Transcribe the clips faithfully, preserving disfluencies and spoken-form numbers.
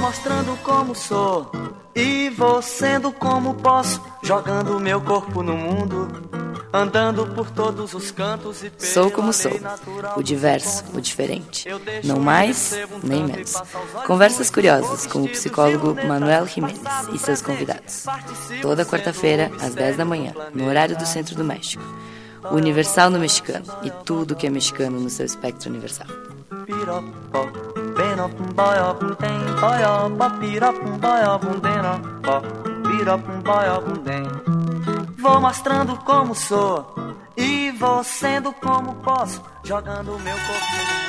mostrando como sou e vou sendo como posso, jogando meu corpo no mundo, andando por todos os cantos e Sou como sou, o diverso, o diferente, não mais nem menos. Conversas curiosas com o psicólogo Manuel Jiménez e seus convidados. Toda quarta-feira, às dez da manhã, no horário do Centro do México. O Universal no mexicano e tudo que é mexicano no seu espectro universal. Vou mostrando como sou e vou sendo como posso, jogando meu corpo no mundo.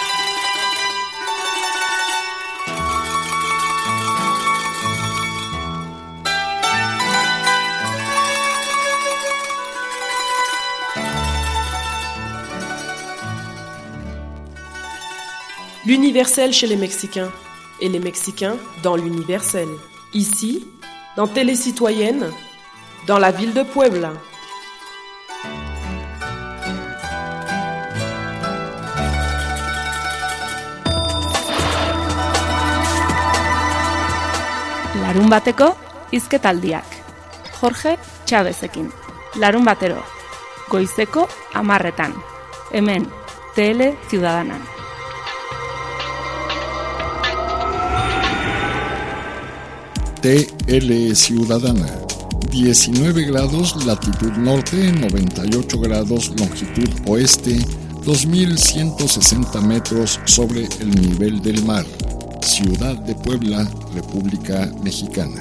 L'universel chez les Mexicains et les Mexicains dans l'universel. Ici, dans Télécitoyenne, dans la ville de Puebla. Larun bateko hizketaldiak. Jorge Chavezekin. Larun batero. Goizeko hamarretan. Hemen, Tele Ciudadanan. T L Ciudadana, diecinueve grados latitud norte, noventa y ocho grados longitud oeste, dos mil ciento sesenta metros sobre el nivel del mar. Ciudad de Puebla, República Mexicana.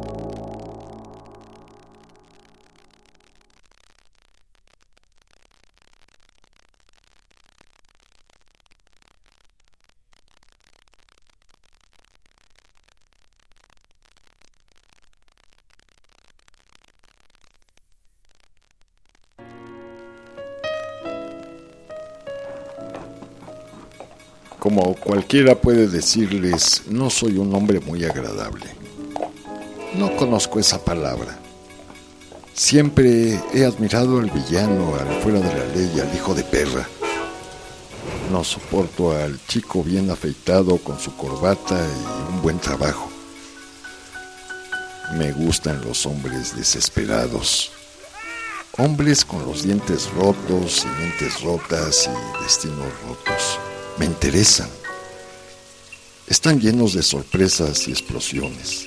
Como cualquiera puede decirles, no soy un hombre muy agradable. No conozco esa palabra. Siempre he admirado al villano, al fuera de la ley, al hijo de perra. No soporto al chico bien afeitado con su corbata y un buen trabajo. Me gustan los hombres desesperados. Hombres con los dientes rotos y mentes rotas y destinos rotos. Me interesan. Están llenos de sorpresas y explosiones.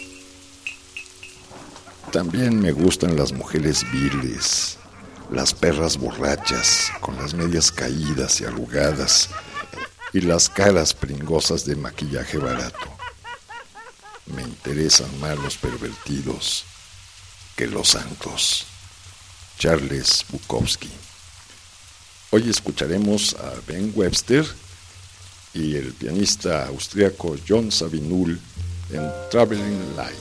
También me gustan las mujeres viles, las perras borrachas, con las medias caídas y arrugadas, y las caras pringosas de maquillaje barato. Me interesan más los pervertidos que los santos. Charles Bukowski. Hoy escucharemos a Ben Webster y el pianista austriaco John Sabinul en Traveling Light.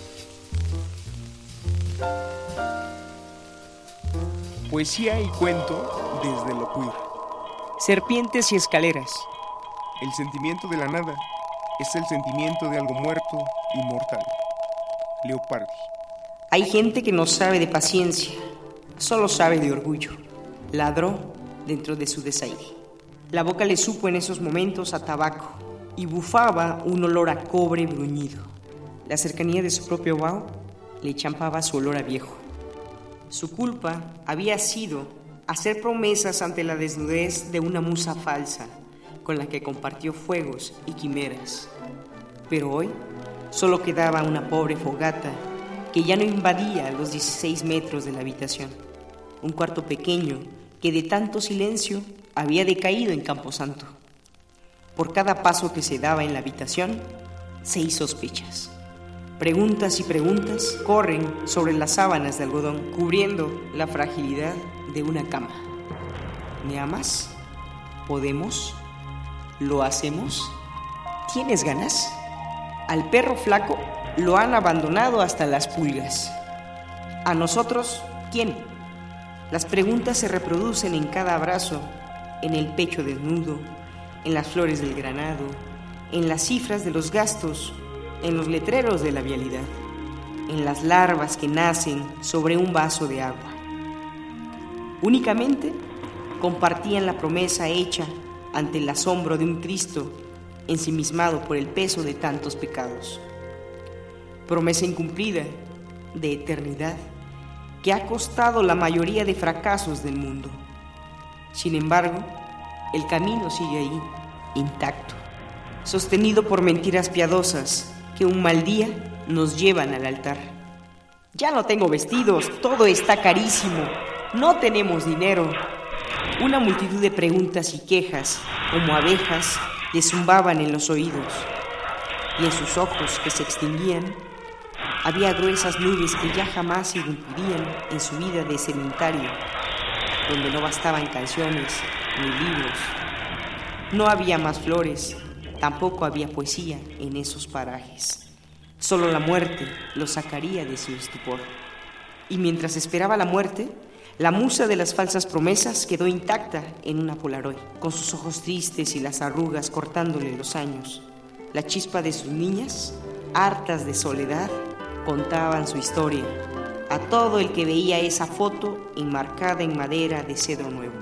Poesía y cuento desde lo queer. Serpientes y escaleras. El sentimiento de la nada es el sentimiento de algo muerto y mortal. Leopardi. Hay gente que no sabe de paciencia, solo sabe de orgullo. Ladró dentro de su desaire. La boca le supo en esos momentos a tabaco y bufaba un olor a cobre bruñido. La cercanía de su propio vaho le champaba su olor a viejo. Su culpa había sido hacer promesas ante la desnudez de una musa falsa con la que compartió fuegos y quimeras. Pero hoy solo quedaba una pobre fogata que ya no invadía los dieciséis metros de la habitación. Un cuarto pequeño que de tanto silencio había decaído en Camposanto. Por cada paso que se daba en la habitación, seis sospechas. Preguntas y preguntas corren sobre las sábanas de algodón, cubriendo la fragilidad de una cama. ¿Me amas? ¿Podemos? ¿Lo hacemos? ¿Tienes ganas? Al perro flaco lo han abandonado hasta las pulgas. ¿A nosotros quién? Las preguntas se reproducen en cada abrazo, en el pecho desnudo, en las flores del granado, en las cifras de los gastos, en los letreros de la vialidad, en las larvas que nacen sobre un vaso de agua. Únicamente compartían la promesa hecha ante el asombro de un Cristo ensimismado por el peso de tantos pecados. Promesa incumplida de eternidad que ha costado la mayoría de fracasos del mundo. Sin embargo, el camino sigue ahí, intacto, sostenido por mentiras piadosas que un mal día nos llevan al altar. Ya no tengo vestidos, todo está carísimo, no tenemos dinero. Una multitud de preguntas y quejas, como abejas, le zumbaban en los oídos, y en sus ojos que se extinguían, había gruesas nubes que ya jamás irrumpirían en su vida de sedentario, donde no bastaban canciones ni libros. No había más flores, tampoco había poesía en esos parajes. Solo la muerte lo sacaría de su estupor. Y mientras esperaba la muerte, la musa de las falsas promesas quedó intacta en una Polaroid, con sus ojos tristes y las arrugas cortándole los años. La chispa de sus niñas, hartas de soledad, contaban su historia a todo el que veía esa foto enmarcada en madera de cedro nuevo.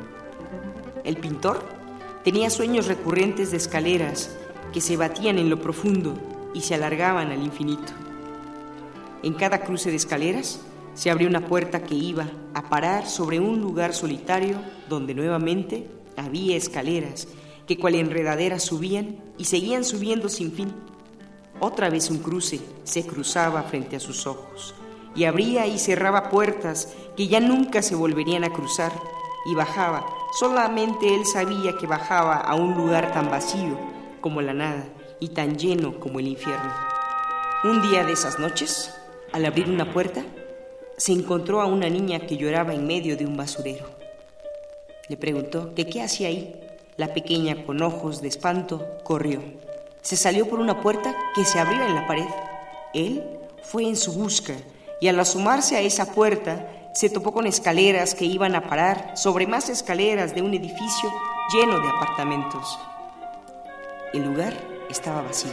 El pintor tenía sueños recurrentes de escaleras que se batían en lo profundo y se alargaban al infinito. En cada cruce de escaleras se abrió una puerta que iba a parar sobre un lugar solitario donde nuevamente había escaleras que cual enredaderas subían y seguían subiendo sin fin. Otra vez un cruce se cruzaba frente a sus ojos y abría y cerraba puertas que ya nunca se volverían a cruzar, y bajaba, solamente él sabía que bajaba a un lugar tan vacío como la nada y tan lleno como el infierno. Un día de esas noches, al abrir una puerta, se encontró a una niña que lloraba en medio de un basurero. Le preguntó que qué hacía ahí. La pequeña, con ojos de espanto, corrió. Se salió por una puerta que se abrió en la pared. Él fue en su busca y al asomarse a esa puerta se topó con escaleras que iban a parar sobre más escaleras de un edificio lleno de apartamentos. El lugar estaba vacío.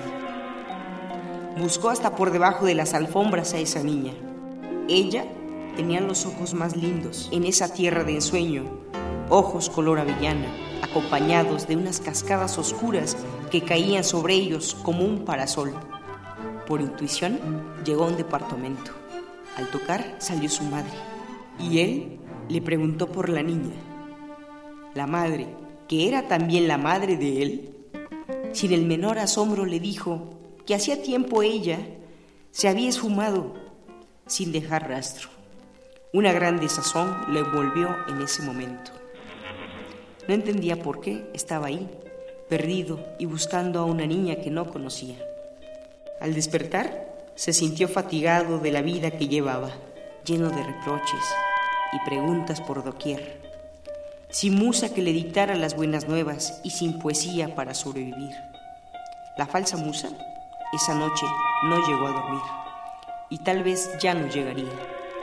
Buscó hasta por debajo de las alfombras a esa niña. Ella tenía los ojos más lindos en esa tierra de ensueño, ojos color avellana, acompañados de unas cascadas oscuras que caían sobre ellos como un parasol. Por intuición, llegó a un departamento. Al tocar, salió su madre, y él le preguntó por la niña. La madre, que era también la madre de él, sin el menor asombro le dijo que hacía tiempo ella se había esfumado sin dejar rastro. Una gran desazón le envolvió en ese momento. No entendía por qué estaba ahí, perdido y buscando a una niña que no conocía. Al despertar, se sintió fatigado de la vida que llevaba, lleno de reproches y preguntas por doquier, sin musa que le dictara las buenas nuevas y sin poesía para sobrevivir. La falsa musa, esa noche, no llegó a dormir, y tal vez ya no llegaría.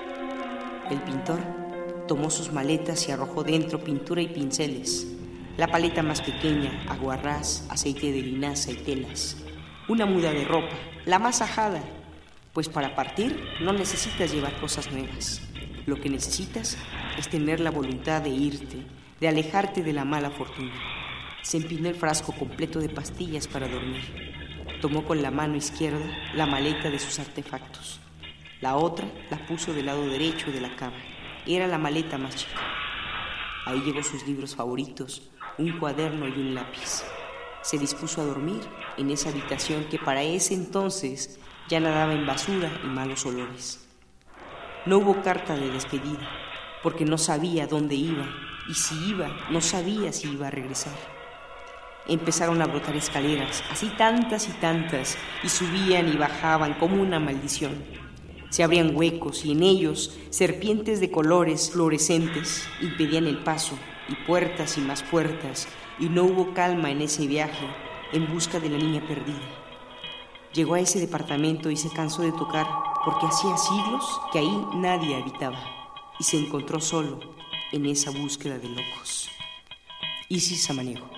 El pintor tomó sus maletas y arrojó dentro pintura y pinceles, la paleta más pequeña, aguarrás, aceite de linaza y telas, una muda de ropa, la más ajada, pues para partir no necesitas llevar cosas nuevas. Lo que necesitas es tener la voluntad de irte, de alejarte de la mala fortuna. Se empinó el frasco completo de pastillas para dormir. Tomó con la mano izquierda la maleta de sus artefactos. La otra la puso del lado derecho de la cama. Era la maleta más chica. Ahí llevó sus libros favoritos, un cuaderno y un lápiz. Se dispuso a dormir en esa habitación que para ese entonces ya nadaba en basura y malos olores. No hubo carta de despedida, porque no sabía dónde iba, y si iba, no sabía si iba a regresar. Empezaron a brotar escaleras, así tantas y tantas, y subían y bajaban como una maldición. Se abrían huecos y en ellos serpientes de colores fluorescentes impedían el paso, y puertas y más puertas, y no hubo calma en ese viaje en busca de la niña perdida. Llegó a ese departamento y se cansó de tocar porque hacía siglos que ahí nadie habitaba, y se encontró solo en esa búsqueda de locos. Isis Samaniego.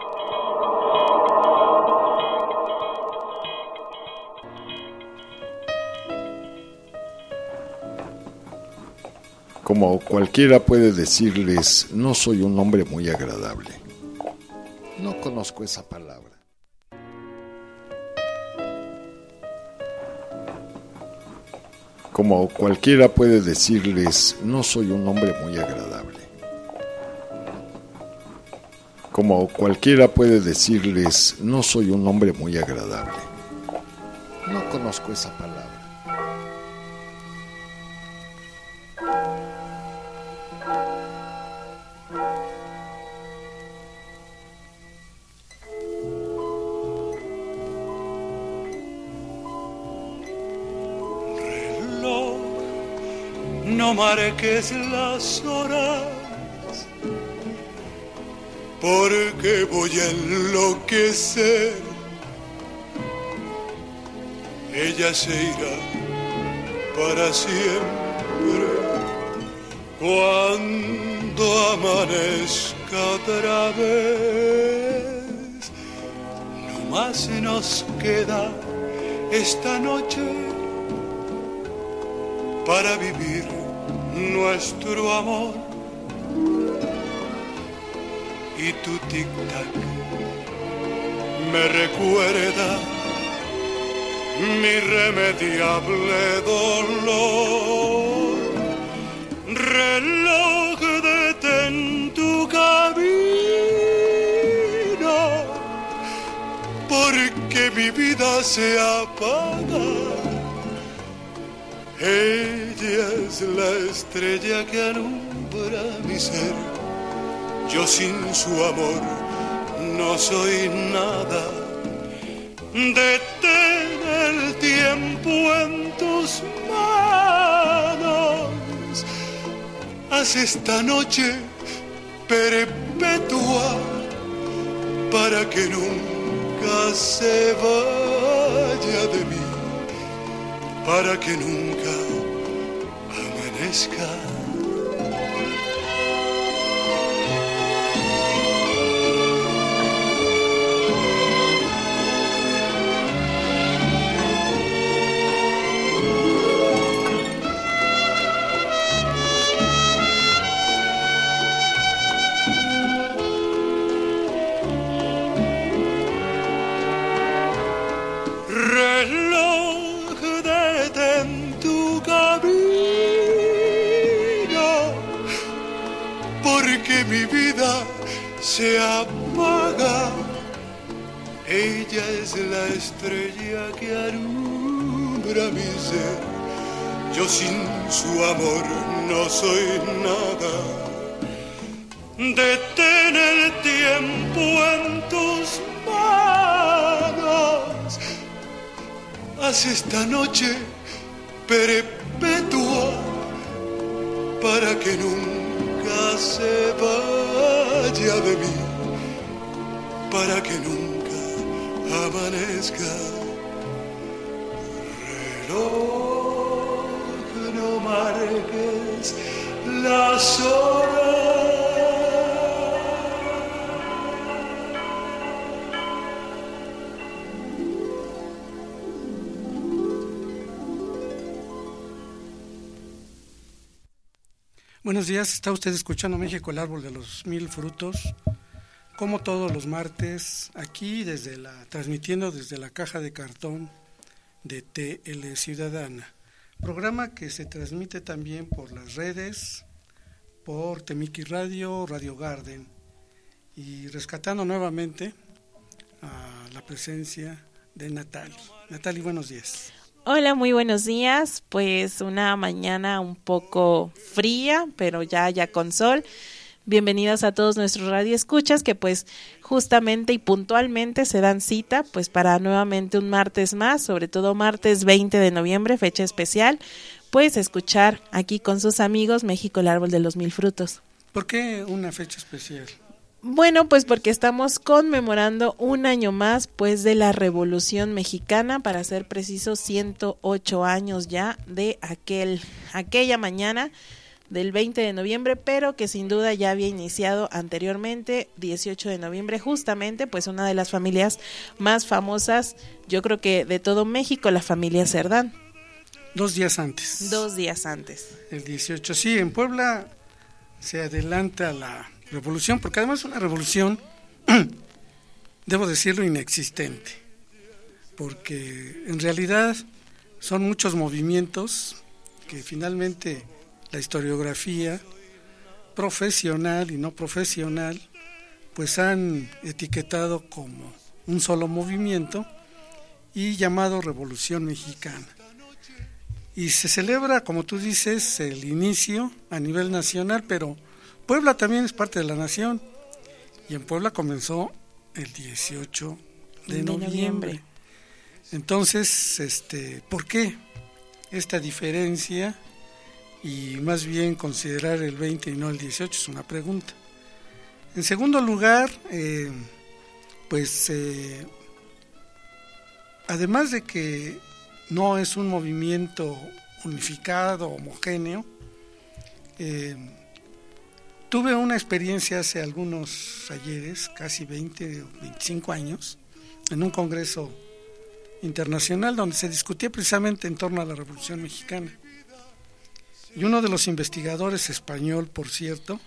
Como cualquiera puede decirles, no soy un hombre muy agradable. No conozco esa palabra. Como cualquiera puede decirles, no soy un hombre muy agradable. Como cualquiera puede decirles, no soy un hombre muy agradable. No conozco esa palabra. Reloj, no marques las horas, porque voy a enloquecer. Ella se irá para siempre cuando amanezca otra vez. No más nos queda esta noche para vivir nuestro amor. Y tu tic-tac me recuerda mi irremediable dolor. Reloj, detén tu camino, porque mi vida se apaga. Ella es la estrella que alumbra mi ser. Yo sin su amor no soy nada. Detén el tiempo en tus manos. Haz esta noche perpetua para que nunca se vaya de mí, para que nunca amanezca. Mi vida se apaga. Ella es la estrella que alumbra mi ser. Yo sin su amor no soy nada. Detén el tiempo en tus manos. Haz esta noche perpetua para que nunca se vaya de mí, para que nunca amanezca. Reloj, no marques las horas. Buenos días, está usted escuchando México, el árbol de los mil frutos, como todos los martes, aquí desde la, transmitiendo desde la caja de cartón de T L Ciudadana, programa que se transmite también por las redes, por Temiki Radio, Radio Garden, y rescatando nuevamente a la presencia de Natali. Natali, buenos días. Hola, muy buenos días. Pues una mañana un poco fría, pero ya ya con sol. Bienvenidos a todos nuestros radioescuchas que pues justamente y puntualmente se dan cita pues para nuevamente un martes más, sobre todo martes veinte de noviembre, fecha especial, pues escuchar aquí con sus amigos México, el árbol de los mil frutos. ¿Por qué una fecha especial? Bueno, pues porque estamos conmemorando un año más pues de la Revolución Mexicana, para ser precisos ciento ocho años ya de aquel aquella mañana del veinte de noviembre, pero que sin duda ya había iniciado anteriormente, dieciocho de noviembre, justamente pues una de las familias más famosas, yo creo que de todo México, la familia Cerdán. Dos días antes. Dos días antes. El dieciocho, sí, en Puebla se adelanta la revolución, porque además es una revolución, debo decirlo, inexistente, porque en realidad son muchos movimientos que finalmente la historiografía profesional y no profesional pues han etiquetado como un solo movimiento y llamado Revolución Mexicana. Y se celebra, como tú dices, el inicio a nivel nacional, pero Puebla también es parte de la nación, y en Puebla comenzó el dieciocho de noviembre. Entonces, este, ¿por qué esta diferencia? Y más bien considerar el veinte y no el dieciocho es una pregunta. En segundo lugar, eh, pues eh, además de que no es un movimiento unificado, homogéneo, eh, tuve una experiencia hace algunos ayeres, casi veinte o veinticinco años, en un congreso internacional donde se discutía precisamente en torno a la Revolución Mexicana. Y uno de los investigadores, español por cierto,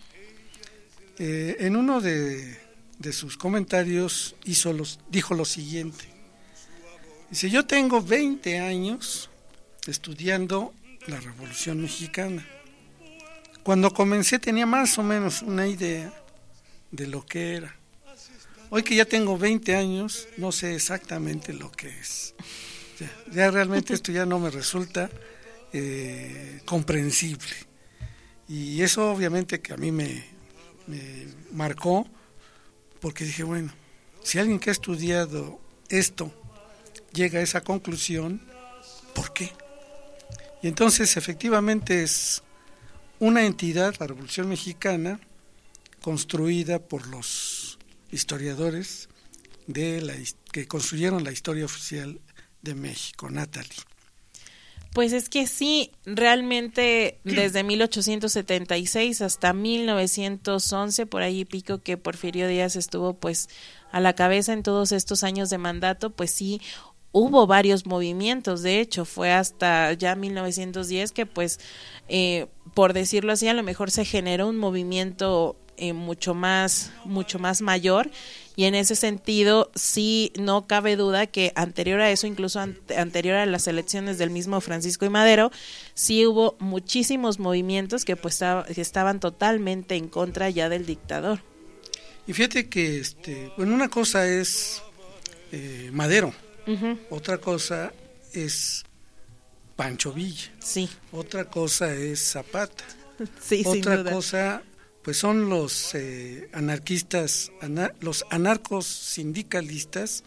eh, en uno de, de sus comentarios hizo los, dijo lo siguiente. Dice, yo tengo veinte años estudiando la Revolución Mexicana. Cuando comencé tenía más o menos una idea de lo que era. Hoy que ya tengo veinte años, no sé exactamente lo que es. Ya, ya realmente esto ya no me resulta eh, comprensible. Y eso obviamente que a mí me, me marcó, porque dije, bueno, si alguien que ha estudiado esto llega a esa conclusión, ¿por qué? Y entonces efectivamente es una entidad, la Revolución Mexicana, construida por los historiadores de la, que construyeron la historia oficial de México. Natalie. Pues es que sí, realmente desde mil ochocientos setenta y seis hasta mil novecientos once, por ahí pico que Porfirio Díaz estuvo pues a la cabeza en todos estos años de mandato, pues sí hubo varios movimientos. De hecho fue hasta ya mil novecientos diez que pues eh, por decirlo así a lo mejor se generó un movimiento eh, mucho más mucho más mayor, y en ese sentido sí no cabe duda que anterior a eso, incluso an- anterior a las elecciones del mismo Francisco I. Madero, sí hubo muchísimos movimientos que pues que estaban totalmente en contra ya del dictador. Y fíjate que este bueno, una cosa es eh, Madero. Uh-huh. Otra cosa es Pancho Villa. Sí. Otra cosa es Zapata. Sí, otra sin duda. cosa pues son los eh, anarquistas, anar- los anarcos sindicalistas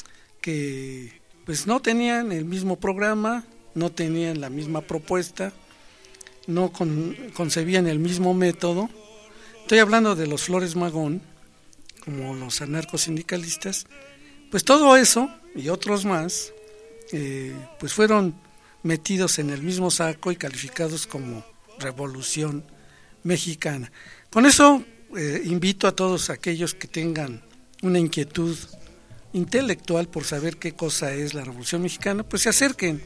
que pues no tenían el mismo programa, no tenían la misma propuesta, no con, concebían el mismo método. Estoy hablando de los Flores Magón, como los anarcos sindicalistas. Pues todo eso y otros más, eh, pues fueron metidos en el mismo saco y calificados como Revolución Mexicana. Con eso eh, invito a todos aquellos que tengan una inquietud intelectual por saber qué cosa es la Revolución Mexicana, pues se acerquen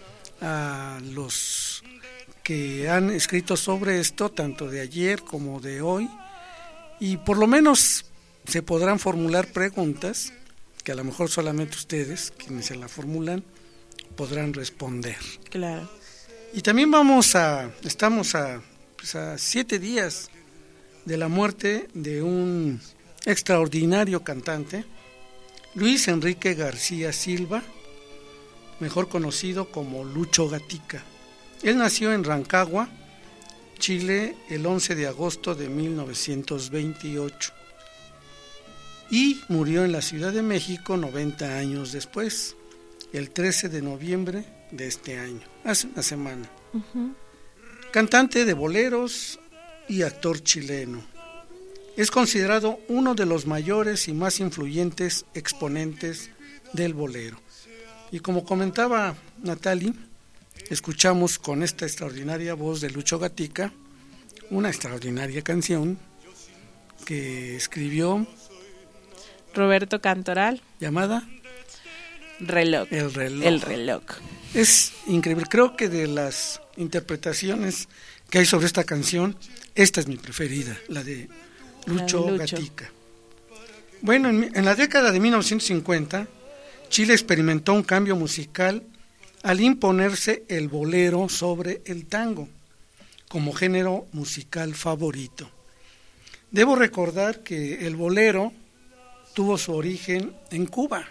a los que han escrito sobre esto, tanto de ayer como de hoy, y por lo menos se podrán formular preguntas que a lo mejor solamente ustedes, quienes se la formulan, podrán responder. Claro. Y también vamos a, estamos a, pues a siete días de la muerte de un extraordinario cantante, Luis Enrique García Silva, mejor conocido como Lucho Gatica. Él nació en Rancagua, Chile, el once de agosto de mil novecientos veintiocho. Y murió en la Ciudad de México noventa años después, el trece de noviembre de este año, hace una semana. Uh-huh. Cantante de boleros y actor chileno. Es considerado uno de los mayores y más influyentes exponentes del bolero. Y como comentaba Natalie, escuchamos con esta extraordinaria voz de Lucho Gatica una extraordinaria canción que escribió Roberto Cantoral, llamada Reloj. El reloj. El reloj. Es increíble, creo que de las interpretaciones que hay sobre esta canción, esta es mi preferida, la de Lucho, Lucho. Gatica. Bueno, en, en la década de mil novecientos cincuenta, Chile experimentó un cambio musical al imponerse el bolero sobre el tango como género musical favorito. Debo recordar que el bolero tuvo su origen en Cuba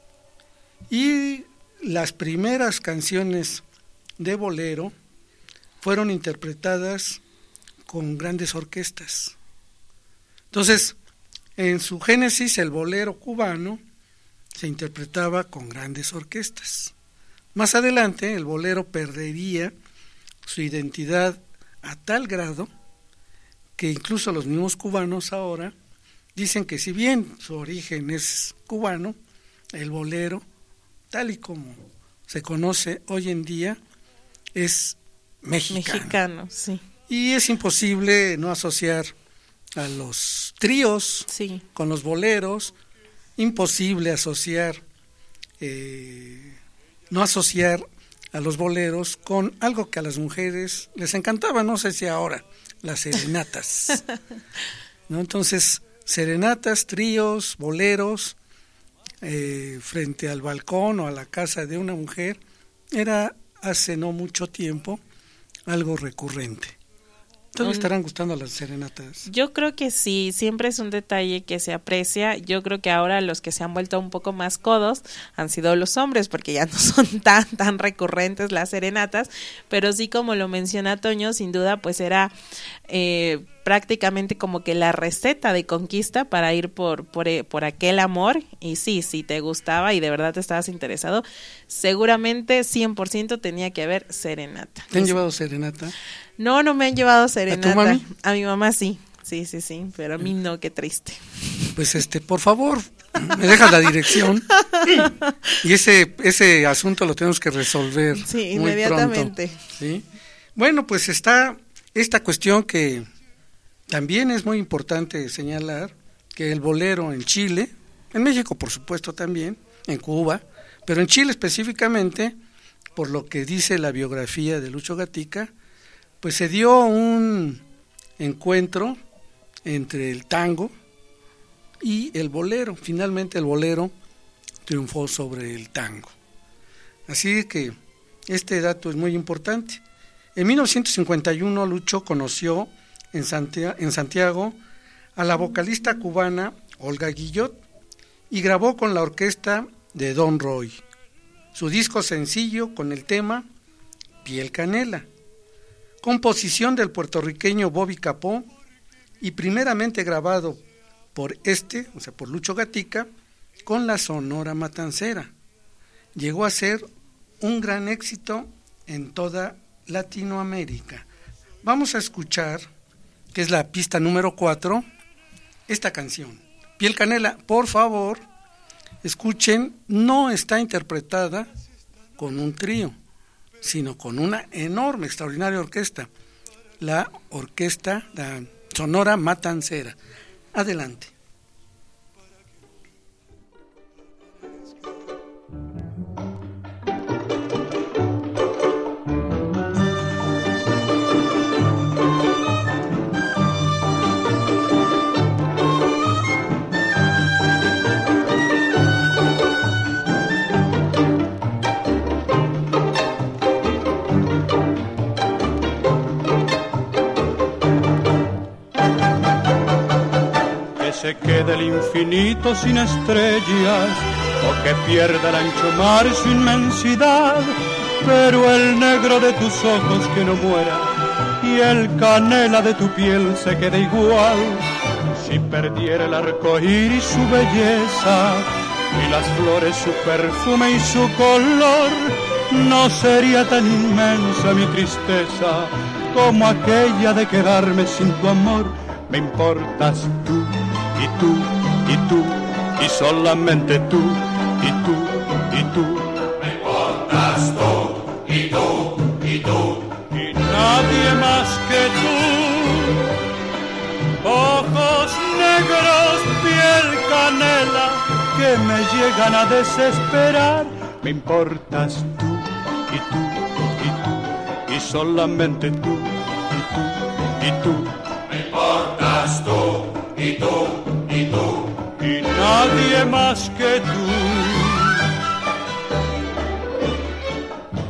y las primeras canciones de bolero fueron interpretadas con grandes orquestas. Entonces, en su génesis, el bolero cubano se interpretaba con grandes orquestas. Más adelante, el bolero perdería su identidad a tal grado que incluso los mismos cubanos ahora dicen que si bien su origen es cubano, el bolero, tal y como se conoce hoy en día, es mexicano. Mexicano, sí. Y es imposible no asociar a los tríos sí. con los boleros, imposible asociar, eh, no asociar a los boleros con algo que a las mujeres les encantaba, no sé si ahora, las serenatas. ¿No? Entonces, serenatas, tríos, boleros, eh, frente al balcón o a la casa de una mujer, era hace no mucho tiempo algo recurrente. ¿Todos estarán gustando las serenatas? Yo creo que sí, siempre es un detalle que se aprecia. Yo creo que ahora los que se han vuelto un poco más codos han sido los hombres, porque ya no son tan tan recurrentes las serenatas, pero sí, como lo menciona Toño, sin duda pues era eh, prácticamente como que la receta de conquista para ir por, por, por aquel amor. Y sí, si te gustaba y de verdad te estabas interesado, seguramente cien por ciento tenía que haber serenata. ¿Te han llevado serenata? No, no me han llevado serenata. ¿A tu mami? A mi mamá sí, sí, sí, sí, pero a mí no, qué triste. Pues este, por favor, me dejas la dirección y ese ese asunto lo tenemos que resolver. Sí, muy inmediatamente. Pronto, ¿sí? Bueno, pues está esta cuestión que también es muy importante señalar, que el bolero en Chile, en México por supuesto también, en Cuba, pero en Chile específicamente, por lo que dice la biografía de Lucho Gatica, pues se dio un encuentro entre el tango y el bolero. Finalmente el bolero triunfó sobre el tango. Así que este dato es muy importante. En mil novecientos cincuenta y uno Lucho conoció en Santiago, en Santiago a la vocalista cubana Olga Guillot y grabó con la orquesta de Don Roy su disco sencillo con el tema Piel Canela, composición del puertorriqueño Bobby Capó y primeramente grabado por este, o sea, por Lucho Gatica, con la Sonora Matancera. Llegó a ser un gran éxito en toda Latinoamérica. Vamos a escuchar, que es la pista número cuatro, esta canción, Piel Canela. Por favor, escuchen, no está interpretada con un trío, sino con una enorme, extraordinaria orquesta, la orquesta, la Sonora Matancera. Adelante. Se quede el infinito sin estrellas, o que pierda el ancho mar su inmensidad, pero el negro de tus ojos que no muera, y el canela de tu piel se quede igual. Si perdiera el arco iris su belleza, y las flores su perfume y su color, no sería tan inmensa mi tristeza como aquella de quedarme sin tu amor. Me importas tú, y tú, y tú, y solamente tú, y tú, y tú. Me importas tú, y tú, y tú, y nadie más que tú. Ojos negros, piel canela, que me llegan a desesperar. Me importas tú, y tú, y tú, y solamente tú, y tú, y tú. Me importas tú, y tú, y tú, y nadie más que tú.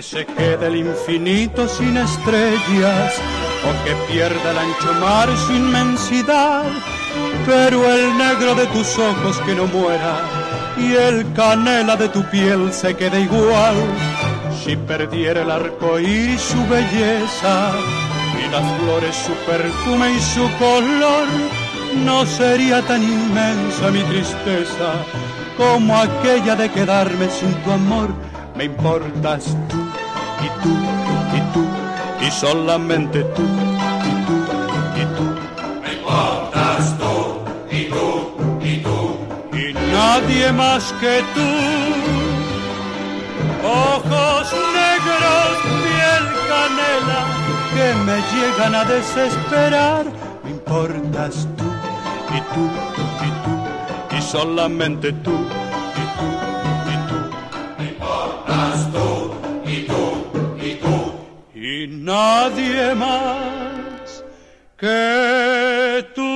que se quede el infinito sin estrellas, o que pierda el ancho mar su inmensidad, pero el negro de tus ojos que no muera, y el canela de tu piel se quede igual. Si perdiera el arco iris su belleza, y las flores su perfume y su color, no sería tan inmensa mi tristeza como aquella de quedarme sin tu amor. Me importas tú, y tú, y tú, y solamente tú, y tú, y tú. Me importas tú, y tú, y tú, y nadie más que tú. Ojos negros, piel canela, que me llegan a desesperar. Me importas tú, y tú, y tú, y solamente tú, y tú, y tú. Me importas tú, y tú, y tú, y nadie más que tú.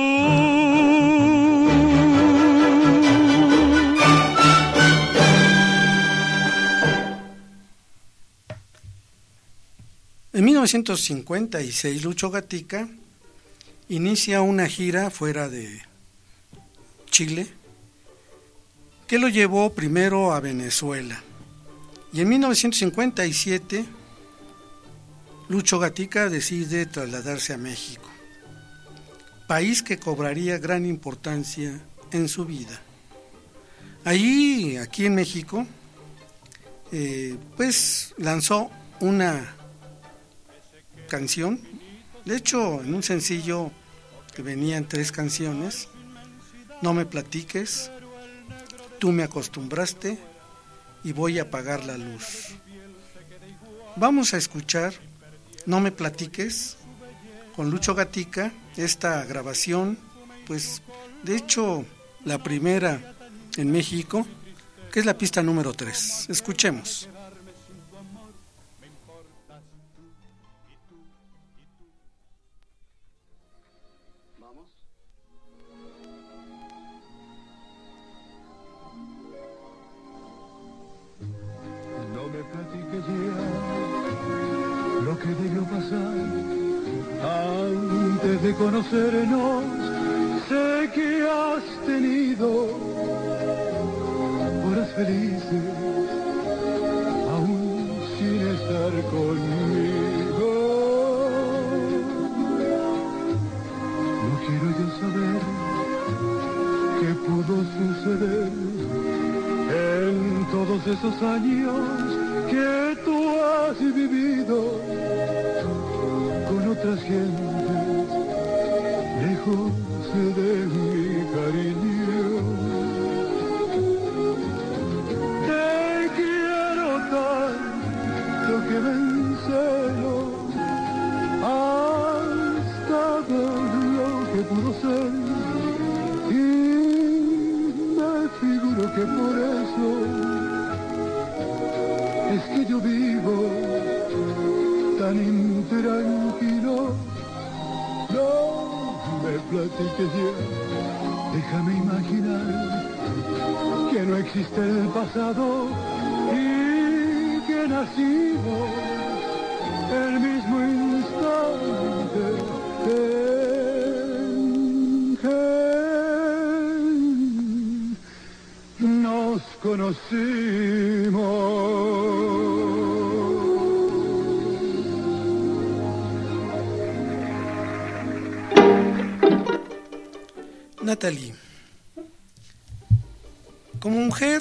En mil novecientos cincuenta y seis, Lucho Gatica inicia una gira fuera de Chile, que lo llevó primero a Venezuela. Y en mil novecientos cincuenta y siete, Lucho Gatica decide trasladarse a México, país que cobraría gran importancia en su vida. Allí, aquí en México, eh, pues lanzó una canción, de hecho en un sencillo que venían tres canciones: No me platiques, Tú me acostumbraste y Voy a apagar la luz. Vamos a escuchar No me platiques con Lucho Gatica, esta grabación, pues de hecho la primera en México, que es la pista número tres. Escuchemos. Lo que debió pasar antes de conocernos, sé que has tenido horas felices aún sin estar conmigo. No quiero yo saber qué pudo suceder en todos esos años que tú has vivido con otras gentes, lejos de mi cariño. Te quiero tanto que me encelo hasta ver lo que pudo ser, y me figuro que por eso es que yo vivo tan intranquilo. No me platiques ya, déjame imaginar que no existe el pasado y que nacimos el mismo instante en que nos conocimos. Natalie, como mujer,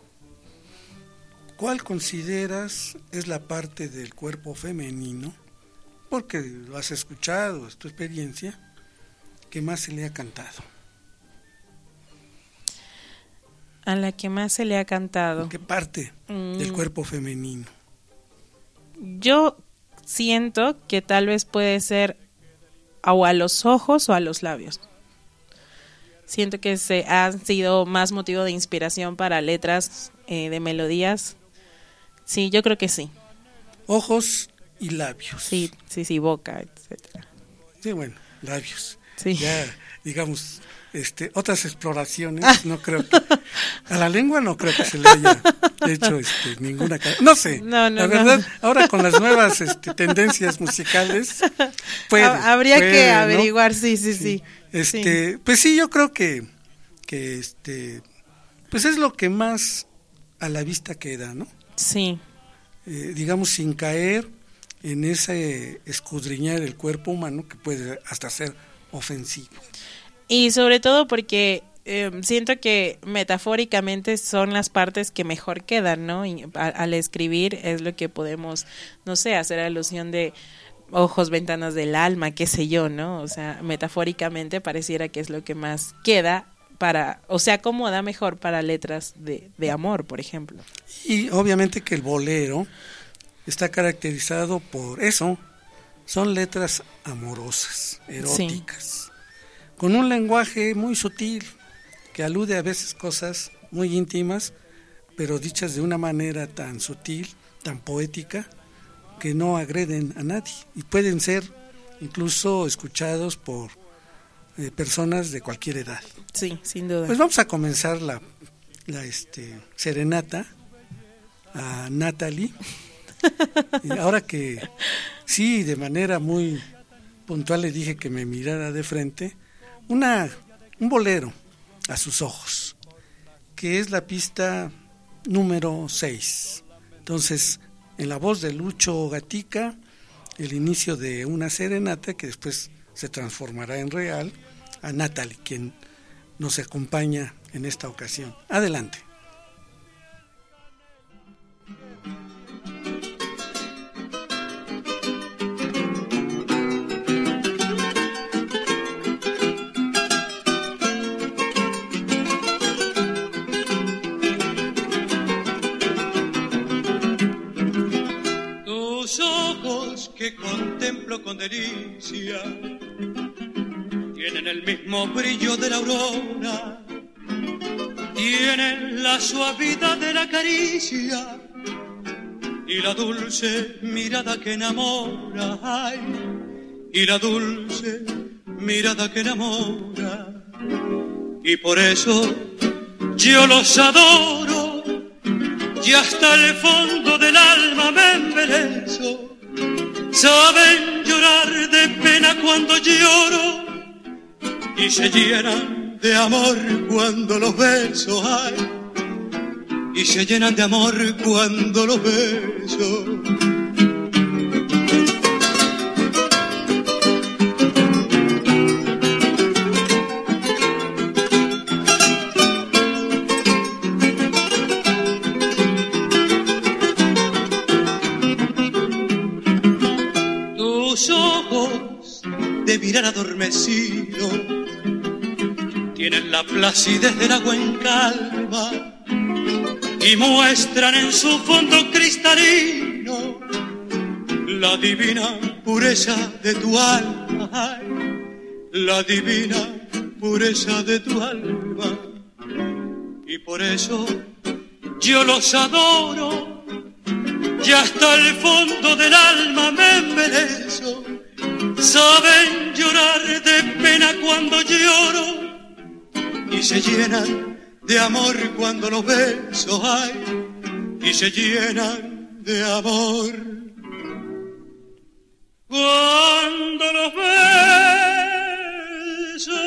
¿cuál consideras es la parte del cuerpo femenino, porque lo has escuchado, es tu experiencia, que más se le ha cantado? A la que más se le ha cantado. ¿Qué parte mm. del cuerpo femenino? Yo siento que tal vez puede ser o a los ojos o a los labios. Siento que se han sido más motivo de inspiración para letras eh, de melodías. Sí, yo creo que sí. Ojos y labios. Sí, sí, sí, boca, etcétera. Sí, bueno, labios. Sí. Ya, digamos, este, otras exploraciones, no creo que, a la lengua no creo que se le haya De hecho, este, ninguna... No sé, no, no, la verdad, no. ahora con las nuevas este, tendencias musicales, puede, habría puede, que ¿no? averiguar, sí, sí, sí. sí. Este, sí. Pues sí, yo creo que, que este, pues es lo que más a la vista queda, ¿no? Sí. Eh, digamos, sin caer en ese escudriñar el cuerpo humano que puede hasta ser ofensivo. Y sobre todo porque eh, siento que metafóricamente son las partes que mejor quedan, ¿no? Y a, al escribir es lo que podemos, no sé, hacer alusión de ojos, ventanas del alma, qué sé yo, ¿no? O sea, metafóricamente pareciera que es lo que más queda para, o sea, acomoda mejor para letras de, de amor, por ejemplo. Y obviamente que el bolero está caracterizado por eso, son letras amorosas, eróticas, sí. Con un lenguaje muy sutil, que alude a veces cosas muy íntimas, pero dichas de una manera tan sutil, tan poética, que no agreden a nadie, y pueden ser incluso escuchados por eh, personas de cualquier edad. Sí, sin duda. Pues vamos a comenzar la, la este, serenata a Natalie. Y ahora que sí, de manera muy puntual le dije que me mirara de frente, una un bolero a sus ojos, que es la pista número seis. Entonces, en la voz de Lucho Gatica, el inicio de una serenata que después se transformará en real, a Natalie, quien nos acompaña en esta ocasión. Adelante. Que contemplo con delicia, tienen el mismo brillo de la aurora, tienen la suavidad de la caricia y la dulce mirada que enamora, ay, y la dulce mirada que enamora, y por eso yo los adoro y hasta el fondo del alma me embelezo. Saben llorar de pena cuando lloro y se llenan de amor cuando los beso, ay, y se llenan de amor cuando los beso. De mirar adormecido, tienen la placidez del agua en calma y muestran en su fondo cristalino la divina pureza de tu alma, ay, la divina pureza de tu alma, y por eso yo los adoro y hasta el fondo del alma me embelezo. Saben llorar de pena cuando lloro y se llenan de amor cuando los beso, ay, y se llenan de amor cuando los beso.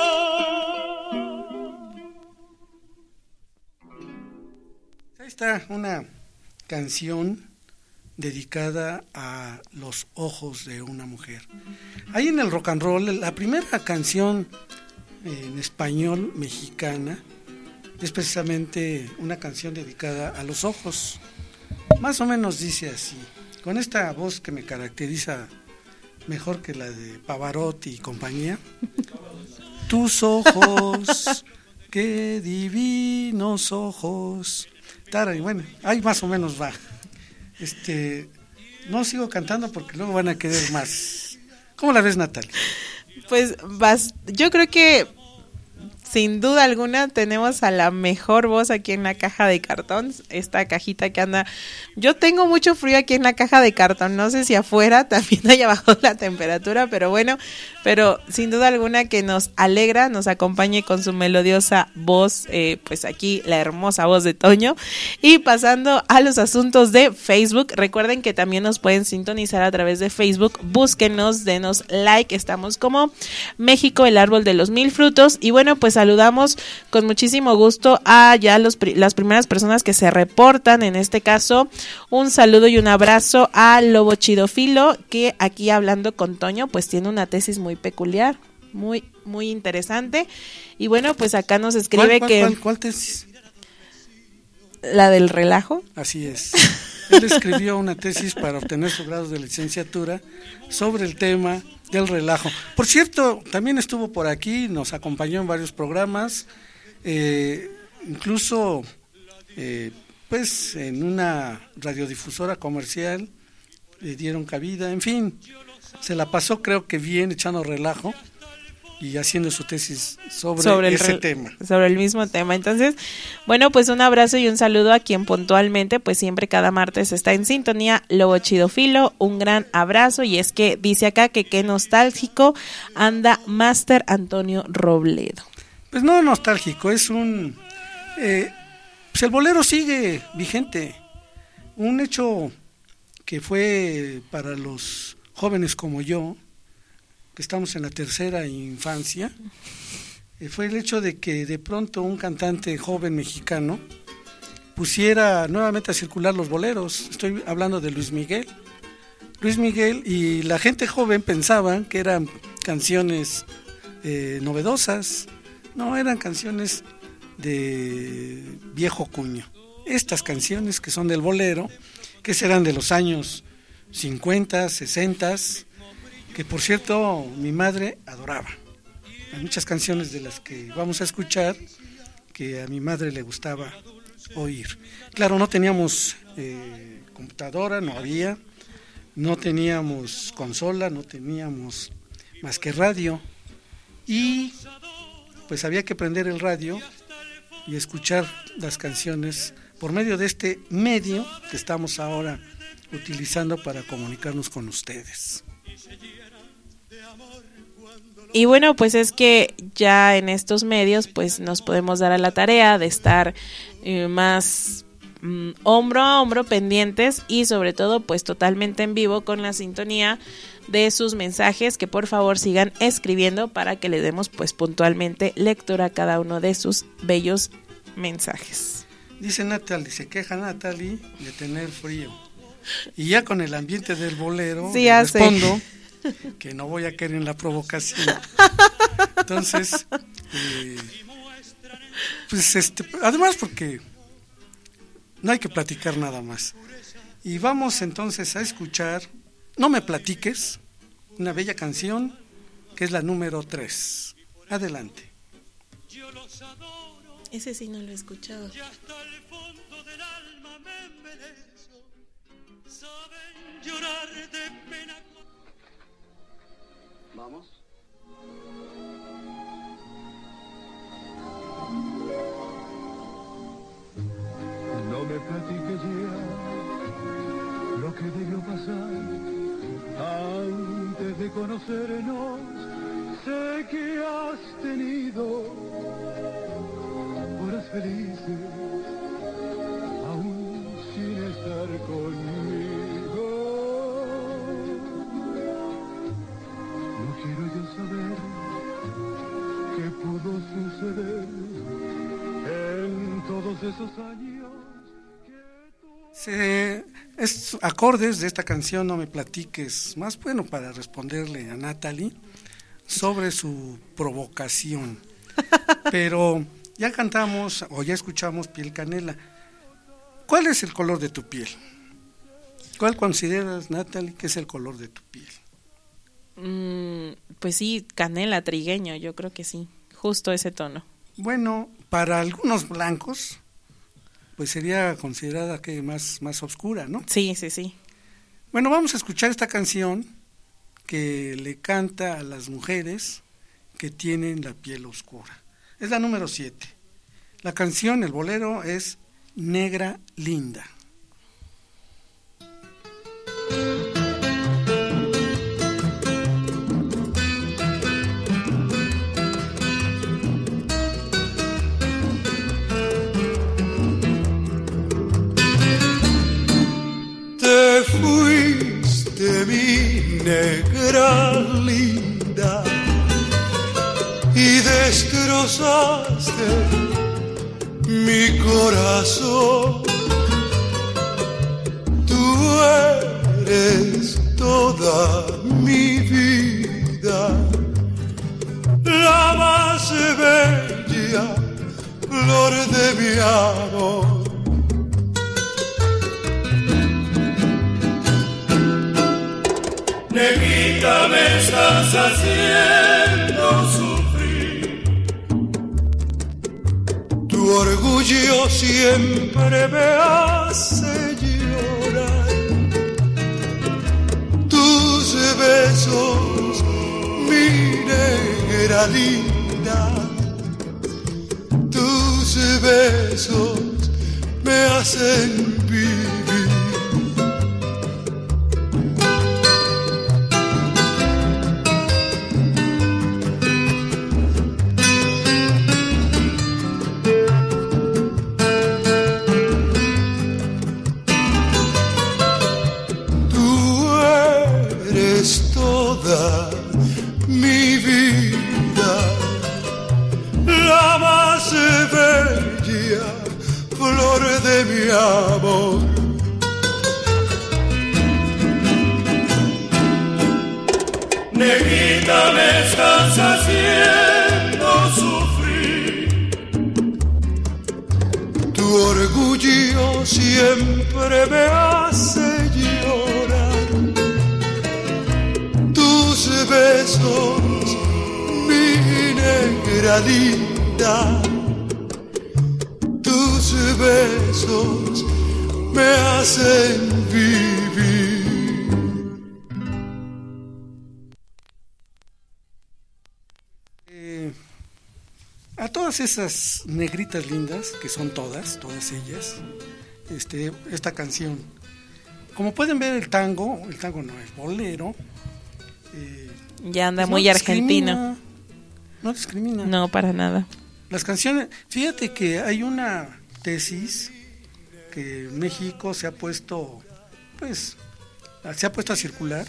Ahí está una canción dedicada a los ojos de una mujer. Ahí en el rock and roll, la primera canción en español mexicana es precisamente una canción dedicada a los ojos. Más o menos dice así, con esta voz que me caracteriza mejor que la de Pavarotti y compañía. Tus ojos, qué divinos ojos. Tara, y bueno, ahí más o menos va. Este, no sigo cantando porque luego van a querer más. ¿Cómo la ves, Natalia? Pues vas, yo creo que sin duda alguna tenemos a la mejor voz aquí en la caja de cartón, esta cajita que anda, yo tengo mucho frío aquí en la caja de cartón, no sé si afuera también haya bajado la temperatura, pero bueno, pero sin duda alguna que nos alegra, nos acompañe con su melodiosa voz, eh, pues aquí la hermosa voz de Toño. Y pasando a los asuntos de Facebook, recuerden que también nos pueden sintonizar a través de Facebook, búsquenos, denos like, estamos como México, el árbol de los mil frutos. Y bueno, pues saludamos con muchísimo gusto a ya los, las primeras personas que se reportan. En este caso, un saludo y un abrazo a Lobo Chidofilo, que aquí hablando con Toño, pues tiene una tesis muy peculiar, muy, muy interesante. Y bueno, pues acá nos escribe ¿Cuál, cuál, que... ¿Cuál, cuál tesis? ¿La del relajo? Así es. Él escribió una tesis para obtener su grado de licenciatura sobre el tema del relajo. Por cierto, también estuvo por aquí, nos acompañó en varios programas, eh, incluso eh, pues en una radiodifusora comercial le dieron cabida, en fin, se la pasó creo que bien echando relajo y haciendo su tesis sobre, sobre ese el, tema. Sobre el mismo tema. Entonces, bueno, pues un abrazo y un saludo a quien puntualmente, pues siempre cada martes está en sintonía, Lobo Chidofilo, un gran abrazo. Y es que dice acá que qué nostálgico anda Máster Antonio Robledo. Pues no nostálgico, es un... Eh, pues el bolero sigue vigente. Un hecho que fue para los jóvenes como yo, que estamos en la tercera infancia, eh, fue el hecho de que de pronto un cantante joven mexicano pusiera nuevamente a circular los boleros. Estoy hablando de Luis Miguel. Luis Miguel y la gente joven pensaban que eran canciones eh, novedosas. No, eran canciones de viejo cuño. Estas canciones que son del bolero, que serán de los años cincuenta, sesenta, que por cierto mi madre adoraba. Hay muchas canciones de las que vamos a escuchar que a mi madre le gustaba oír. Claro, no teníamos eh, computadora, no había, no teníamos consola, no teníamos más que radio, y pues había que prender el radio y escuchar las canciones por medio de este medio que estamos ahora utilizando para comunicarnos con ustedes. Y bueno, pues es que ya en estos medios pues nos podemos dar a la tarea de estar eh, más mm, hombro a hombro pendientes y sobre todo pues totalmente en vivo con la sintonía de sus mensajes, que por favor sigan escribiendo para que le demos pues puntualmente lectura a cada uno de sus bellos mensajes. Dice Natalie, se queja Natalie de tener frío. Y ya con el ambiente del bolero, sí, le respondo que no voy a caer en la provocación. Entonces, eh, pues este, además porque no hay que platicar nada más. Y vamos entonces a escuchar No me platiques, una bella canción que es la número tres. Adelante. Ese sí no lo he escuchado. Llorar de pena. Vamos. No me platiques ya lo que debió pasar antes de conocernos. Sé que has tenido horas felices aún sin estar conmigo. Quiero yo saber qué pudo suceder en todos esos años. Se, es acordes de esta canción No me platiques, más bueno para responderle a Natalie sobre su provocación. Pero ya cantamos o ya escuchamos Piel Canela. ¿Cuál es el color de tu piel? ¿Cuál consideras, Natalie, que es el color de tu piel? Mm, pues sí, canela, trigueño, yo creo que sí, justo ese tono. Bueno, para algunos blancos, pues sería considerada que más, más oscura, ¿no? Sí, sí, sí. Bueno, vamos a escuchar esta canción que le canta a las mujeres que tienen la piel oscura. Es la número siete. La canción, el bolero, es Negra Linda. Te fuiste, mi negra linda, y destrozaste mi corazón. Tú eres toda mi vida, la más bella flor de mi amor. Negrita, me estás haciendo sufrir. Tu orgullo siempre me hace llorar. Tus besos, mi negra linda, tus besos me hacen vivir. Mi vida, la más bella flor de mi amor. Negrita, me estás haciendo sufrir. Tu orgullo siempre me hace llorar. Tus besos, mi negra linda, tus besos me hacen vivir. Eh, a todas esas negritas lindas, que son todas, todas ellas, este, esta canción, como pueden ver, el tango, el tango no es bolero. Eh, ya anda pues muy no argentino. No discrimina. No, para nada. Las canciones, fíjate que hay una tesis que en México se ha puesto, pues, se ha puesto a circular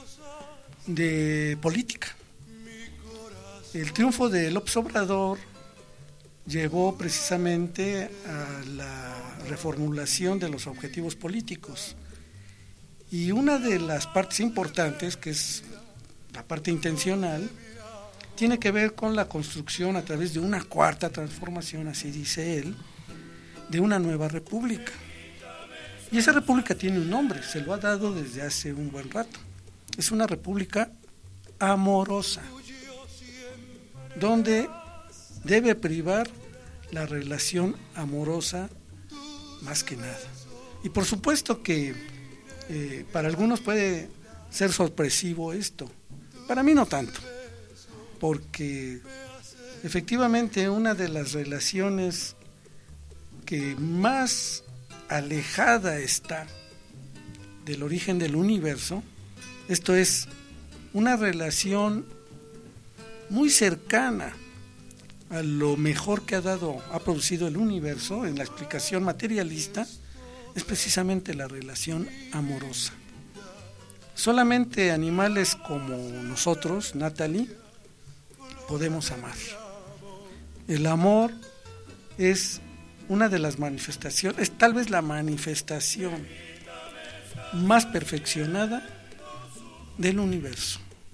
de política. El triunfo de López Obrador llevó precisamente a la reformulación de los objetivos políticos. Y una de las partes importantes, que es la parte intencional, tiene que ver con la construcción a través de una cuarta transformación, así dice él, de una nueva república. Y esa república tiene un nombre, se lo ha dado desde hace un buen rato. Es una república amorosa, donde debe privar la relación amorosa más que nada. Y por supuesto que eh, para algunos puede ser sorpresivo esto, para mí no tanto, porque efectivamente una de las relaciones que más alejada está del origen del universo, esto es una relación muy cercana a lo mejor que ha dado, ha producido el universo en la explicación materialista, es precisamente la relación amorosa. Solamente animales como nosotros, Natalie, podemos amar. El amor es una de las manifestaciones, es tal vez la manifestación más perfeccionada del universo.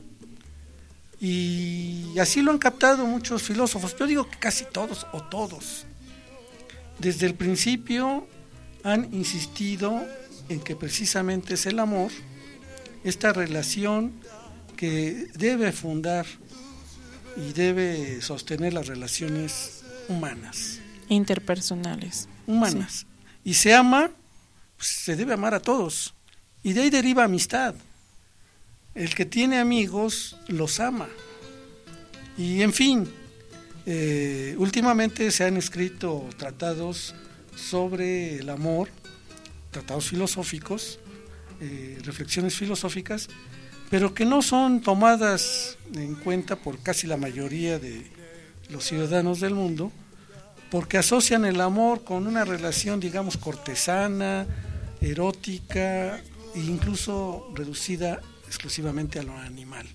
Y así lo han captado muchos filósofos, yo digo que casi todos o todos. Desde el principio han insistido en que precisamente es el amor, esta relación que debe fundar y debe sostener las relaciones humanas. Interpersonales. Humanas. Sí. Y se ama, pues, se debe amar a todos. Y de ahí deriva amistad. El que tiene amigos los ama. Y en fin, Eh, últimamente se han escrito tratados sobre el amor, tratados filosóficos, eh, reflexiones filosóficas, pero que no son tomadas en cuenta por casi la mayoría de los ciudadanos del mundo, porque asocian el amor con una relación, digamos, cortesana, erótica e incluso reducida exclusivamente a lo animal.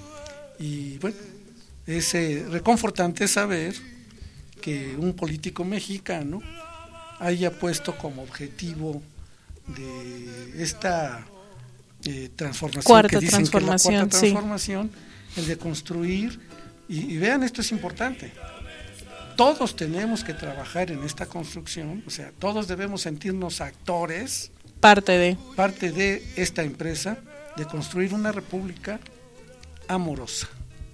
Y bueno, es eh, reconfortante saber que un político mexicano haya puesto como objetivo de esta eh, transformación cuarta que dicen transformación, que es la cuarta sí. transformación, el de construir, y, y vean, esto es importante, todos tenemos que trabajar en esta construcción, o sea, todos debemos sentirnos actores, parte de parte de esta empresa, de construir una república amorosa.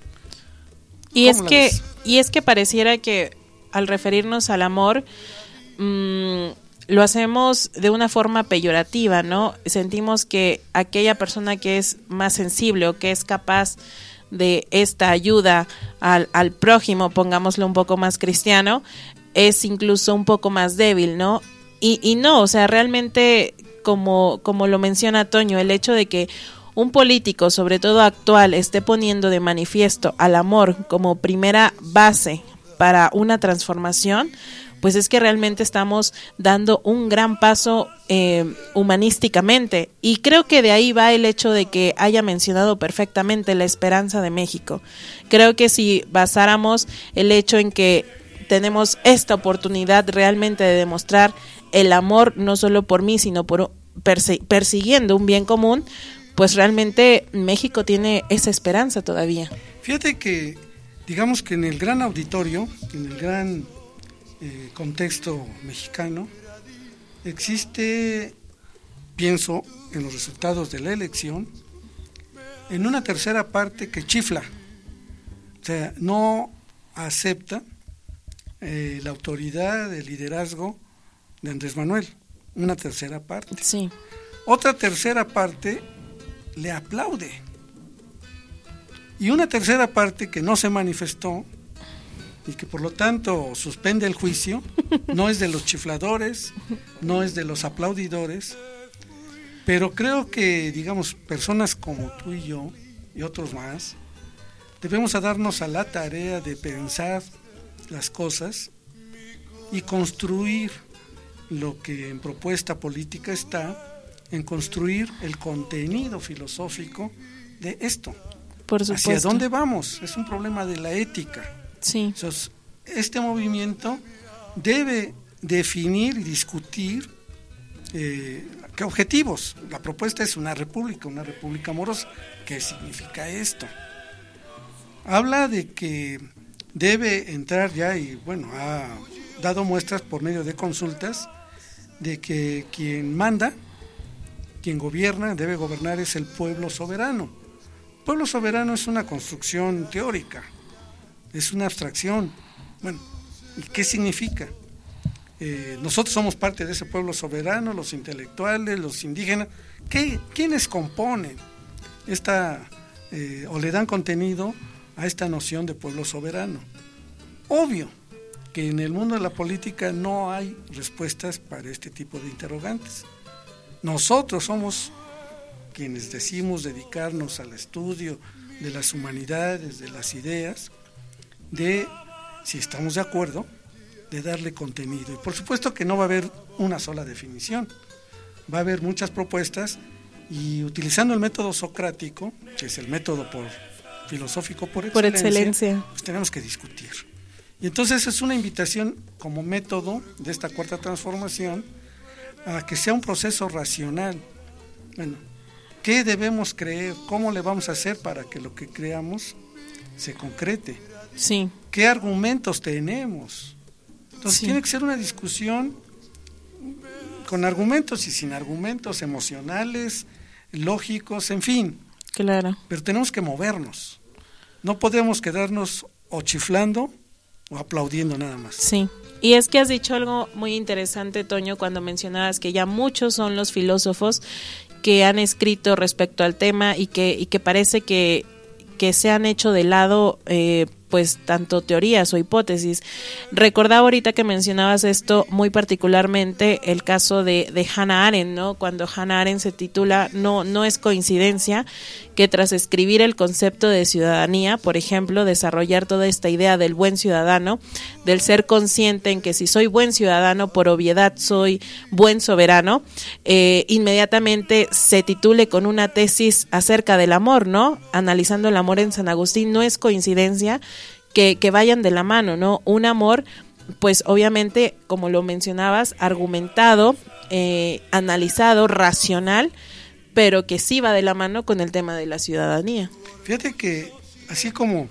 Y es ¿Cómo la que ves? y es que pareciera que al referirnos al amor mmm, lo hacemos de una forma peyorativa, ¿no? Sentimos que aquella persona que es más sensible o que es capaz de esta ayuda al, al prójimo, pongámoslo un poco más cristiano, es incluso un poco más débil, ¿no? Y, y no, o sea, realmente, como, como lo menciona Toño, el hecho de que un político, sobre todo actual, esté poniendo de manifiesto al amor como primera base para una transformación, pues es que realmente estamos dando un gran paso eh, humanísticamente. Y creo que de ahí va el hecho de que haya mencionado perfectamente la esperanza de México. Creo que si basáramos el hecho en que tenemos esta oportunidad realmente de demostrar el amor, no solo por mí, sino por perse- persiguiendo un bien común, pues realmente México tiene esa esperanza todavía. Fíjate que, digamos que en el gran auditorio, en el gran eh, contexto mexicano, existe, pienso en los resultados de la elección, en una tercera parte que chifla, o sea, no acepta eh, la autoridad, el liderazgo de Andrés Manuel, una tercera parte. Sí. Otra tercera parte le aplaude. Y una tercera parte que no se manifestó y que por lo tanto suspende el juicio, no es de los chifladores, no es de los aplaudidores, pero creo que, digamos, personas como tú y yo y otros más, debemos a darnos a la tarea de pensar las cosas y construir lo que en propuesta política está, en construir el contenido filosófico de esto. Por supuesto. ¿Hacia dónde vamos? Es un problema de la ética. Sí. Entonces, este movimiento debe definir y discutir eh, qué objetivos. La propuesta es una república, una república amorosa. ¿Qué significa esto? Habla de que debe entrar ya, y bueno, ha dado muestras por medio de consultas, de que quien manda, quien gobierna, debe gobernar es el pueblo soberano. El pueblo soberano es una construcción teórica, es una abstracción. Bueno, ¿y qué significa? Eh, nosotros somos parte de ese pueblo soberano, los intelectuales, los indígenas. ¿Qué, ¿Quiénes componen esta, eh, o le dan contenido a esta noción de pueblo soberano? Obvio que en el mundo de la política no hay respuestas para este tipo de interrogantes. Nosotros somos quienes decimos dedicarnos al estudio de las humanidades, de las ideas, de, si estamos de acuerdo, de darle contenido. Y por supuesto que no va a haber una sola definición, va a haber muchas propuestas, y utilizando el método socrático, que es el método por, filosófico por excelencia, por excelencia, pues tenemos que discutir. Y entonces es una invitación como método de esta cuarta transformación a que sea un proceso racional. Bueno, ¿qué debemos creer? ¿Cómo le vamos a hacer para que lo que creamos se concrete? Sí. ¿Qué argumentos tenemos? Entonces Sí. tiene que ser una discusión con argumentos y sin argumentos, emocionales, lógicos, en fin. Claro. Pero tenemos que movernos. No podemos quedarnos o chiflando o aplaudiendo nada más. Sí. Y es que has dicho algo muy interesante, Toño, cuando mencionabas que ya muchos son los filósofos que han escrito respecto al tema y que, y que parece que, que se han hecho de lado eh, pues tanto teorías o hipótesis. Recordaba ahorita que mencionabas esto muy particularmente el caso de, de Hannah Arendt, ¿no? Cuando Hannah Arendt se titula No, no es coincidencia que tras escribir el concepto de ciudadanía, por ejemplo, desarrollar toda esta idea del buen ciudadano, del ser consciente en que si soy buen ciudadano, por obviedad soy buen soberano, eh, inmediatamente se titule con una tesis acerca del amor, ¿no? Analizando el amor en San Agustín, no es coincidencia que, que vayan de la mano, ¿no? Un amor, pues obviamente, como lo mencionabas, argumentado, eh, analizado, racional, pero que sí va de la mano con el tema de la ciudadanía. Fíjate que así como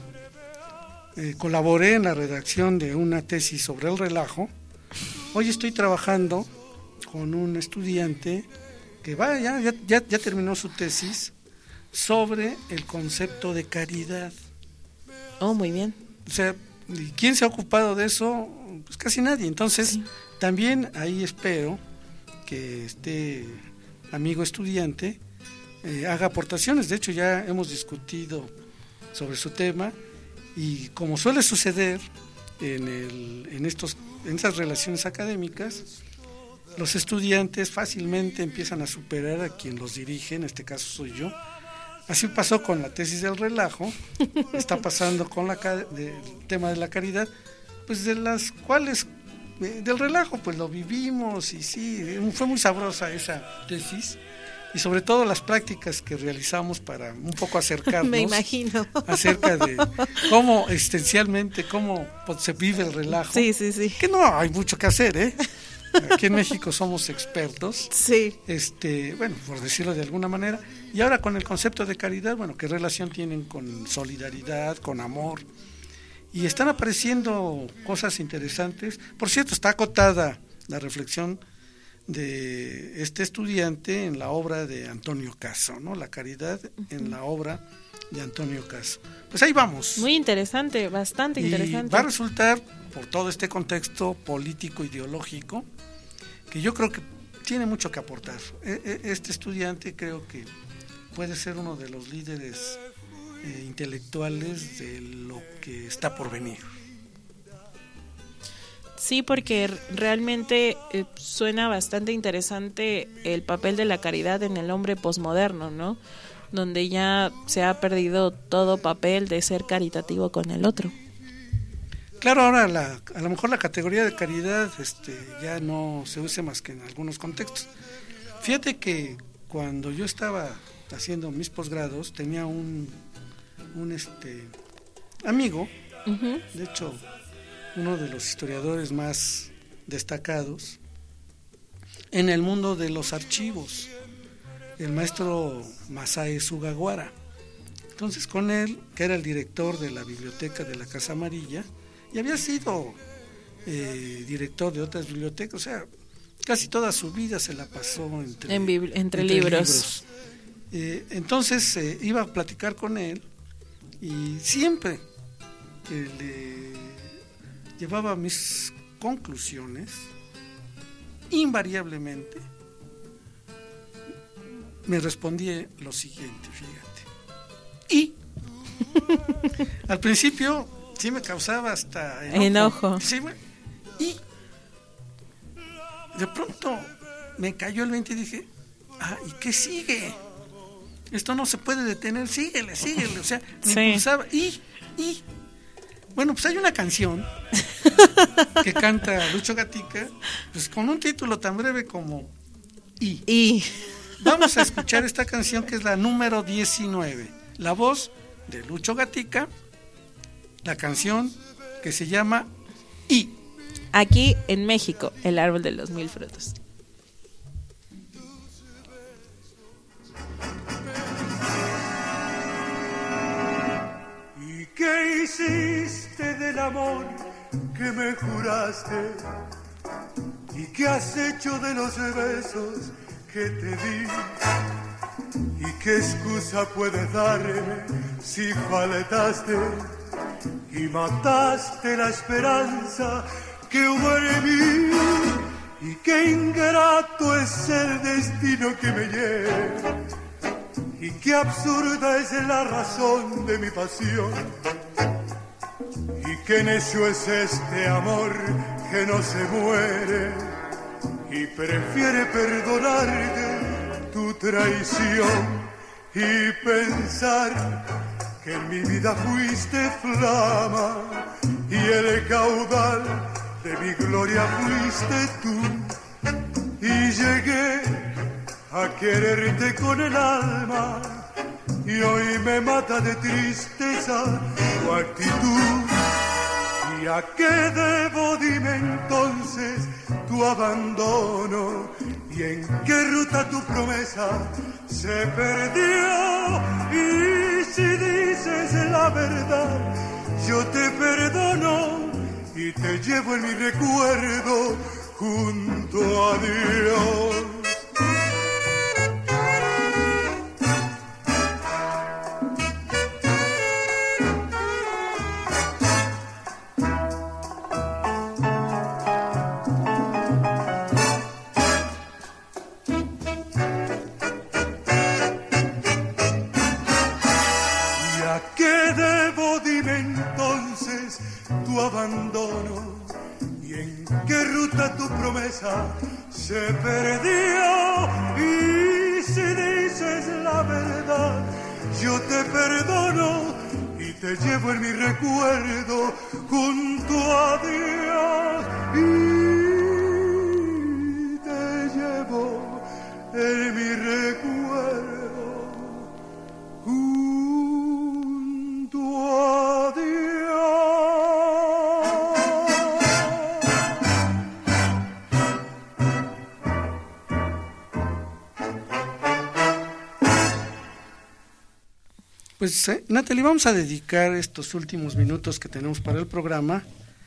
eh, colaboré en la redacción de una tesis sobre el relajo, hoy estoy trabajando con un estudiante que va ya, ya, ya, ya terminó su tesis sobre el concepto de caridad. Oh, muy bien. O sea, ¿quién se ha ocupado de eso? Pues casi nadie. Entonces, sí. También ahí espero que este amigo estudiante eh, haga aportaciones. De hecho, ya hemos discutido sobre su tema y como suele suceder en, el, en, estos, en estas relaciones académicas, los estudiantes fácilmente empiezan a superar a quien los dirige, en este caso soy yo. Así pasó con la tesis del relajo, está pasando con la, de, el tema de la caridad, pues de las cuales, eh, del relajo, pues lo vivimos y sí, fue muy sabrosa esa tesis y sobre todo las prácticas que realizamos para un poco acercarnos. Me imagino. Acerca de cómo existencialmente, cómo pues, se vive el relajo. Sí, sí, sí. Que no hay mucho que hacer, ¿eh? Aquí en México somos expertos. Sí. Este, bueno, por decirlo de alguna manera. Y ahora con el concepto de caridad, bueno, ¿qué relación tienen con solidaridad, con amor? Y están apareciendo cosas interesantes. Por cierto, está acotada la reflexión de este estudiante en la obra de Antonio Caso, ¿no? La caridad en la obra de Antonio Caso. Pues ahí vamos. Muy interesante, bastante y interesante. Va a resultar, por todo este contexto político, ideológico, que yo creo que tiene mucho que aportar. Este estudiante creo que puede ser uno de los líderes eh, intelectuales de lo que está por venir. Sí, porque realmente eh, suena bastante interesante el papel de la caridad en el hombre posmoderno, ¿no? Donde ya se ha perdido todo papel de ser caritativo con el otro. Claro, ahora la, a lo mejor la categoría de caridad este, ya no se usa más que en algunos contextos. Fíjate que cuando yo estaba haciendo mis posgrados tenía un, un este amigo, uh-huh. De hecho uno de los historiadores más destacados en el mundo de los archivos, el maestro Masae Sugawara. Entonces con él, que era el director de la biblioteca de la Casa Amarilla, y había sido eh, director de otras bibliotecas, o sea, casi toda su vida se la pasó entre, en bibli- entre, entre libros. libros. Eh, entonces eh, iba a platicar con él y siempre que le llevaba mis conclusiones, invariablemente me respondía lo siguiente, fíjate. Y al principio sí me causaba hasta enojo. enojo. Sí, y de pronto me cayó el veinte y dije, ah, ¿y qué sigue? Esto no se puede detener, síguele, síguele. O sea, me sí. impulsaba. Y, y, bueno, pues hay una canción que canta Lucho Gatica, pues con un título tan breve como Y. Y. Vamos a escuchar esta canción que es la número diecinueve. La voz de Lucho Gatica, la canción que se llama Y. Aquí en México, el árbol de los mil frutos. ¿Y qué hiciste del amor que me juraste? ¿Y qué has hecho de los besos que te di? ¿Y qué excusa puedes darme si faltaste y mataste la esperanza que hubo en mí? ¿Y qué ingrato es el destino que me lleva? ¿Y qué absurda es la razón de mi pasión? qué necio es este amor que no se muere y prefiere perdonarte tu traición y pensar que en mi vida fuiste flama y el caudal de mi gloria fuiste tú, y llegué a quererte con el alma y hoy me mata de tristeza tu actitud. ¿Y a qué debo, dime entonces, tu abandono? ¿Y en qué ruta tu promesa se perdió? Y si dices la verdad, yo te perdono y te llevo en mi recuerdo junto a Dios. Tu abandono y en qué ruta tu promesa se perdió, y si dices la verdad yo te perdono y te llevo en mi recuerdo junto a Dios, y te llevo en mi recuerdo junto a Dios. Pues, eh, Natalie, vamos a dedicar estos últimos minutos que tenemos para el programa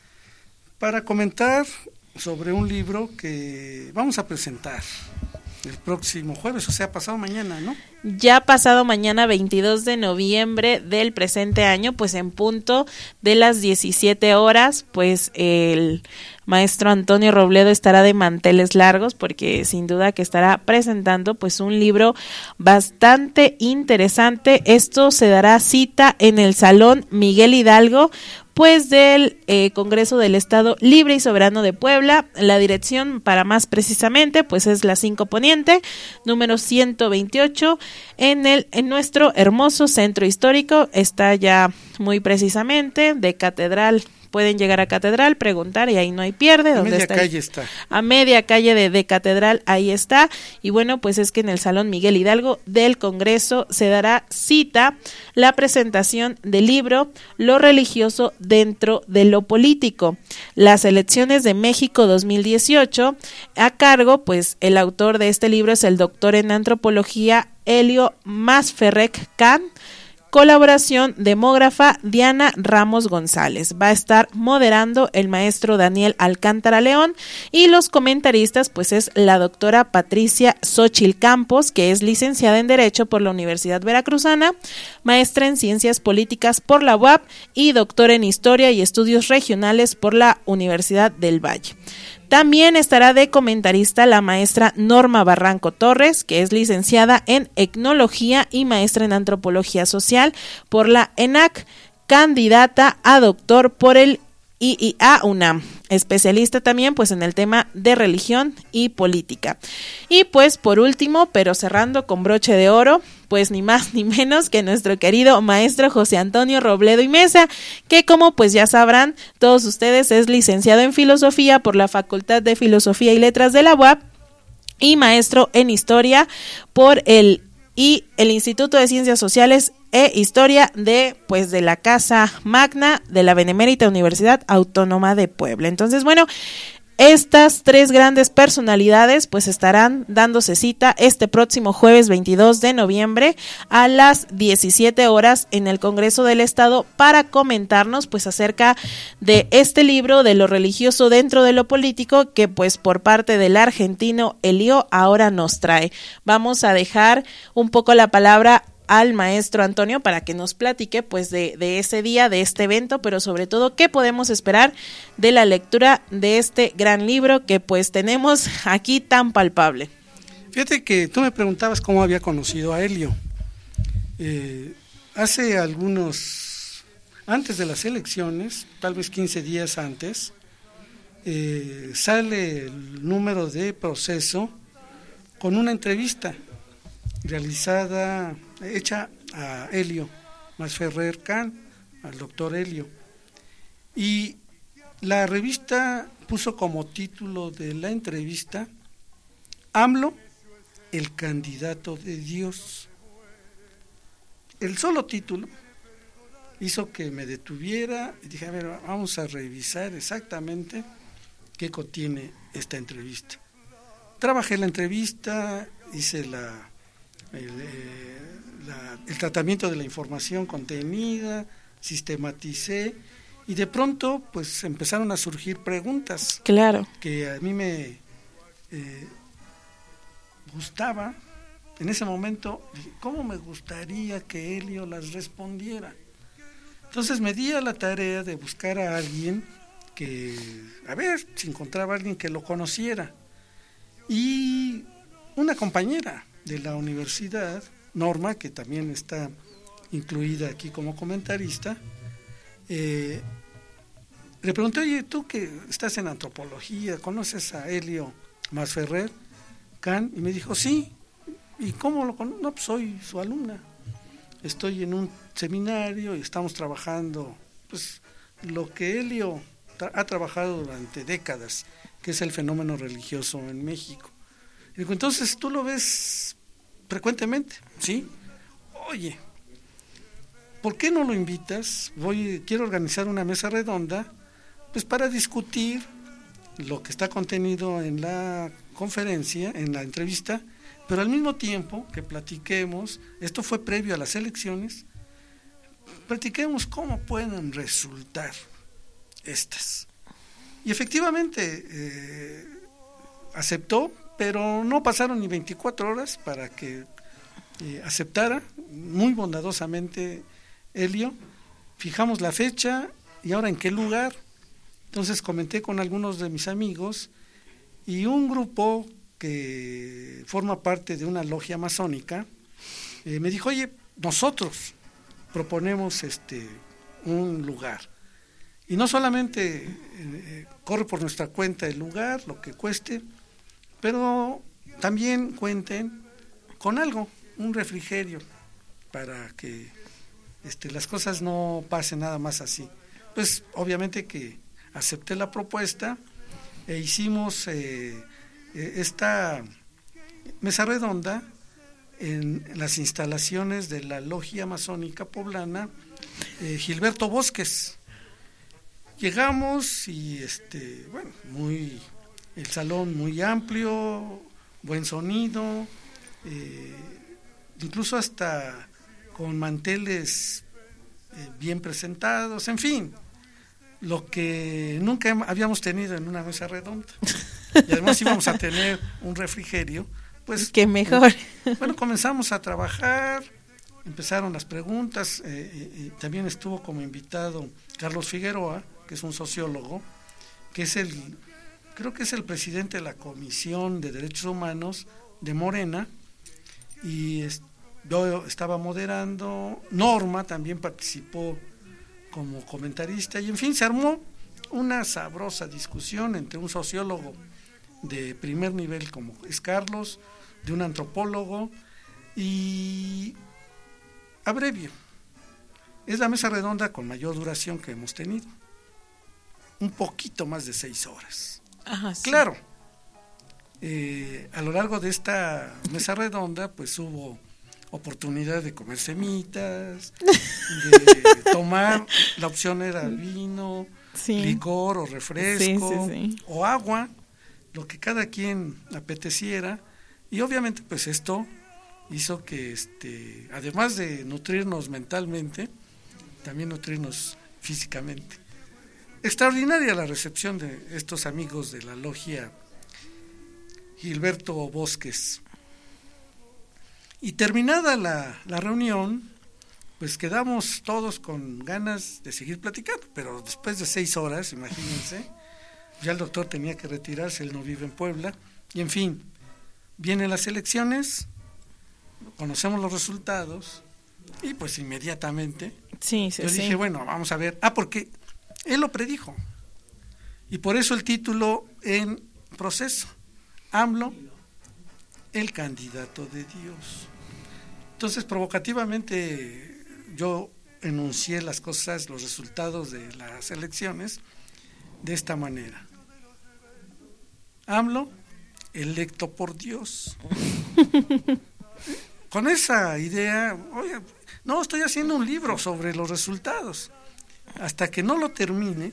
para comentar sobre un libro que vamos a presentar el próximo jueves, o sea, pasado mañana, ¿no? Ya pasado mañana, veintidós de noviembre del presente año, pues en punto de las diecisiete horas, pues el maestro Antonio Robledo estará de manteles largos, porque sin duda que estará presentando pues un libro bastante interesante. Esto se dará cita en el Salón Miguel Hidalgo, pues del eh, Congreso del Estado Libre y Soberano de Puebla. La dirección, para más precisamente, pues es la cinco Poniente, número ciento veintiocho, en el en nuestro hermoso centro histórico. Está ya muy precisamente de Catedral. Pueden llegar a Catedral, preguntar y ahí no hay pierde. A ¿Dónde media está? calle está. A media calle de, de Catedral, ahí está. Y bueno, pues es que en el Salón Miguel Hidalgo del Congreso se dará cita la presentación del libro Lo religioso dentro de lo político, las elecciones de México dos mil dieciocho, a cargo, pues el autor de este libro es el doctor en antropología Helio Masferrec Can. Colaboración demógrafa Diana Ramos González. Va a estar moderando el maestro Daniel Alcántara León, y los comentaristas pues es la doctora Patricia Xochil Campos, que es licenciada en Derecho por la Universidad Veracruzana, maestra en Ciencias Políticas por la U A P y doctora en Historia y Estudios Regionales por la Universidad del Valle. También estará de comentarista la maestra Norma Barranco Torres, que es licenciada en Etnología y maestra en Antropología Social por la ENAC, candidata a doctor por el I I A UNAM, especialista también pues en el tema de religión y política. Y pues por último, pero cerrando con broche de oro, pues ni más ni menos que nuestro querido maestro José Antonio Robledo y Mesa, que como pues ya sabrán todos ustedes es licenciado en Filosofía por la Facultad de Filosofía y Letras de la U A P y maestro en Historia por el y el Instituto de Ciencias Sociales e Historia de pues de la Casa Magna de la Benemérita Universidad Autónoma de Puebla. Entonces, bueno, estas tres grandes personalidades pues estarán dándose cita este próximo jueves veintidós de noviembre a las diecisiete horas en el Congreso del Estado para comentarnos pues acerca de este libro de lo religioso dentro de lo político que pues por parte del argentino Helio ahora nos trae. Vamos a dejar un poco la palabra al maestro Antonio para que nos platique pues de, de ese día, de este evento, pero sobre todo qué podemos esperar de la lectura de este gran libro que pues tenemos aquí tan palpable. Fíjate que tú me preguntabas cómo había conocido a Helio. Eh, hace algunos antes de las elecciones, tal vez quince días antes, eh, sale el número de Proceso con una entrevista realizada, hecha a Helio Masferrer Can, al doctor Helio. Y la revista puso como título de la entrevista AMLO, el candidato de Dios. El solo título hizo que me detuviera y dije, a ver, vamos a revisar exactamente qué contiene esta entrevista. Trabajé la entrevista, hice la, el, eh, la, el tratamiento de la información contenida, sistematicé, y de pronto pues empezaron a surgir preguntas. Claro. Que a mí me eh, gustaba. En ese momento, ¿cómo me gustaría que Helio las respondiera? Entonces me di a la tarea de buscar a alguien que, a ver, si encontraba a alguien que lo conociera. Y una compañera de la universidad, Norma, que también está incluida aquí como comentarista, eh, le pregunté, oye, tú que estás en antropología, ¿conoces a Helio Masferrer Can? Y me dijo, sí. ¿Y cómo lo conozco? No, pues soy su alumna. Estoy en un seminario y estamos trabajando pues lo que Helio tra- ha trabajado durante décadas, que es el fenómeno religioso en México. Y digo, entonces, ¿tú lo ves frecuentemente? Sí. Oye, ¿por qué no lo invitas? Voy, quiero organizar una mesa redonda pues para discutir lo que está contenido en la conferencia, en la entrevista, pero al mismo tiempo que platiquemos, esto fue previo a las elecciones, platiquemos cómo pueden resultar estas. Y efectivamente eh, aceptó, pero no pasaron ni veinticuatro horas para que eh, aceptara, muy bondadosamente Helio. Fijamos la fecha y ahora en qué lugar. Entonces comenté con algunos de mis amigos y un grupo que forma parte de una logia masónica eh, me dijo, oye, nosotros proponemos este un lugar y no solamente eh, corre por nuestra cuenta el lugar, lo que cueste, pero también cuenten con algo, un refrigerio, para que este, las cosas no pasen nada más así. Pues obviamente que acepté la propuesta e hicimos eh, esta mesa redonda en las instalaciones de la Logia Masónica Poblana eh, Gilberto Bosques. Llegamos y este bueno, muy el salón muy amplio, buen sonido, eh, incluso hasta con manteles eh, bien presentados, en fin, lo que nunca habíamos tenido en una mesa redonda. Y además íbamos a tener un refrigerio, pues qué mejor. Bueno, comenzamos a trabajar, empezaron las preguntas, eh, y también estuvo como invitado Carlos Figueroa, que es un sociólogo, que es el, creo que es el presidente de la Comisión de Derechos Humanos de Morena, y es, yo estaba moderando, Norma también participó como comentarista, y en fin, se armó una sabrosa discusión entre un sociólogo de primer nivel como es Carlos, de un antropólogo, y abrevio, es la mesa redonda con mayor duración que hemos tenido, un poquito más de seis horas. Ajá, sí. Claro, eh, a lo largo de esta mesa redonda pues hubo oportunidad de comer semitas, de tomar, la opción era vino, sí, licor o refresco, sí, sí, sí, o agua, lo que cada quien apeteciera, y obviamente pues esto hizo que este además de nutrirnos mentalmente, también nutrirnos físicamente. Extraordinaria la recepción de estos amigos de la logia Gilberto Bosques. Y terminada la, la reunión, pues quedamos todos con ganas de seguir platicando, pero después de seis horas, imagínense, ya el doctor tenía que retirarse, él no vive en Puebla, y en fin, vienen las elecciones, conocemos los resultados, Y pues inmediatamente sí, sí, yo sí. dije, bueno, vamos a ver. Ah, porque él lo predijo. Y por eso el título en proceso. AMLO, el candidato de Dios. Entonces, provocativamente, yo enuncié las cosas, los resultados de las elecciones de esta manera. AMLO, electo por Dios. Con esa idea, oye, no, estoy haciendo un libro sobre los resultados. Hasta que no lo termine,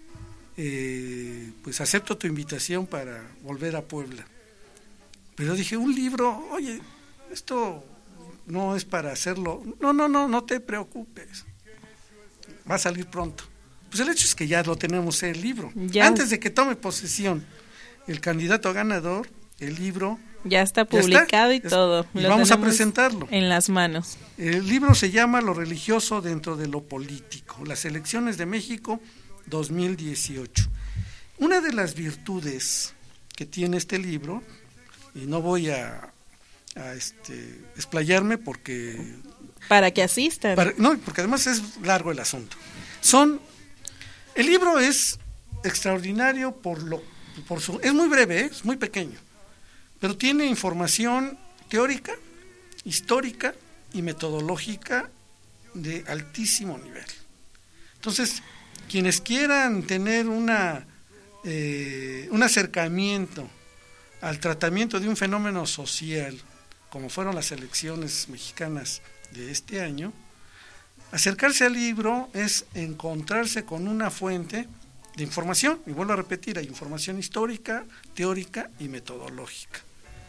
eh, pues acepto tu invitación para volver a Puebla. Pero dije, un libro, oye, esto no es para hacerlo. No, no, no, no te preocupes. Va a salir pronto. Pues el hecho es que ya lo tenemos el libro. Ya. Antes de que tome posesión el candidato ganador, el libro ya está publicado ya está, y todo. Y vamos a presentarlo. En las manos. El libro se llama Lo religioso dentro de lo político, las elecciones de México dos mil dieciocho. Una de las virtudes que tiene este libro, y no voy a, a este, explayarme porque... Para que asistan. Para, no, porque además es largo el asunto. Son, el libro es extraordinario por lo, por su, es muy breve, ¿eh? Es muy pequeño, pero tiene información teórica, histórica y metodológica de altísimo nivel. Entonces, quienes quieran tener una eh, un acercamiento al tratamiento de un fenómeno social, como fueron las elecciones mexicanas de este año, acercarse al libro es encontrarse con una fuente de información, y vuelvo a repetir, hay información histórica, teórica y metodológica.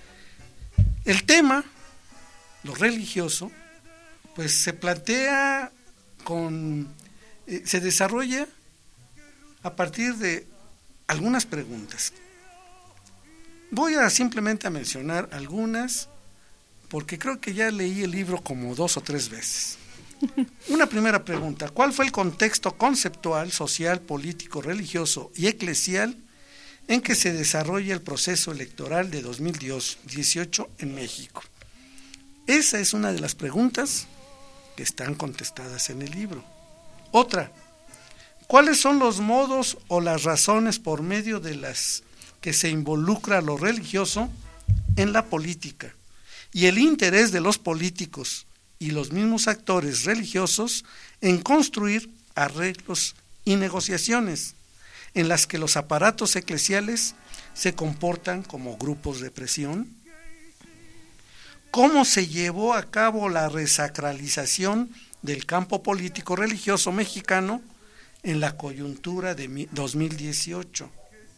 El tema, lo religioso, pues se plantea con, eh, se desarrolla a partir de algunas preguntas. Voy a simplemente a mencionar algunas, porque creo que ya leí el libro como dos o tres veces. Una primera pregunta: ¿cuál fue el contexto conceptual, social, político, religioso y eclesial en que se desarrolla el proceso electoral de dos mil dieciocho en México? Esa es una de las preguntas que están contestadas en el libro. Otra: ¿cuáles son los modos o las razones por medio de las que se involucra lo religioso en la política y el interés de los políticos y los mismos actores religiosos en construir arreglos y negociaciones en las que los aparatos eclesiales se comportan como grupos de presión? ¿Cómo se llevó a cabo la resacralización del campo político religioso mexicano en la coyuntura de dos mil dieciocho?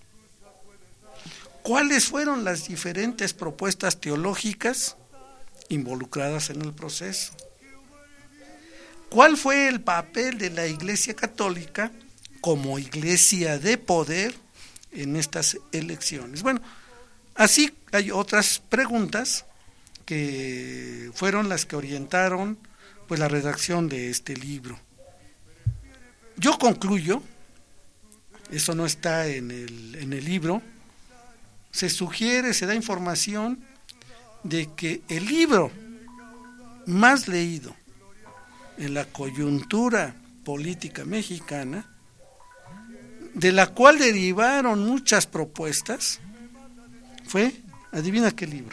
¿Cuáles fueron las diferentes propuestas teológicas involucradas en el proceso? ¿Cuál fue el papel de la Iglesia Católica como iglesia de poder en estas elecciones? Bueno, así hay otras preguntas que fueron las que orientaron pues la redacción de este libro. Yo concluyo, eso no está en el, en el libro, se sugiere, se da información de que el libro más leído en la coyuntura política mexicana, de la cual derivaron muchas propuestas, fue, adivina qué libro,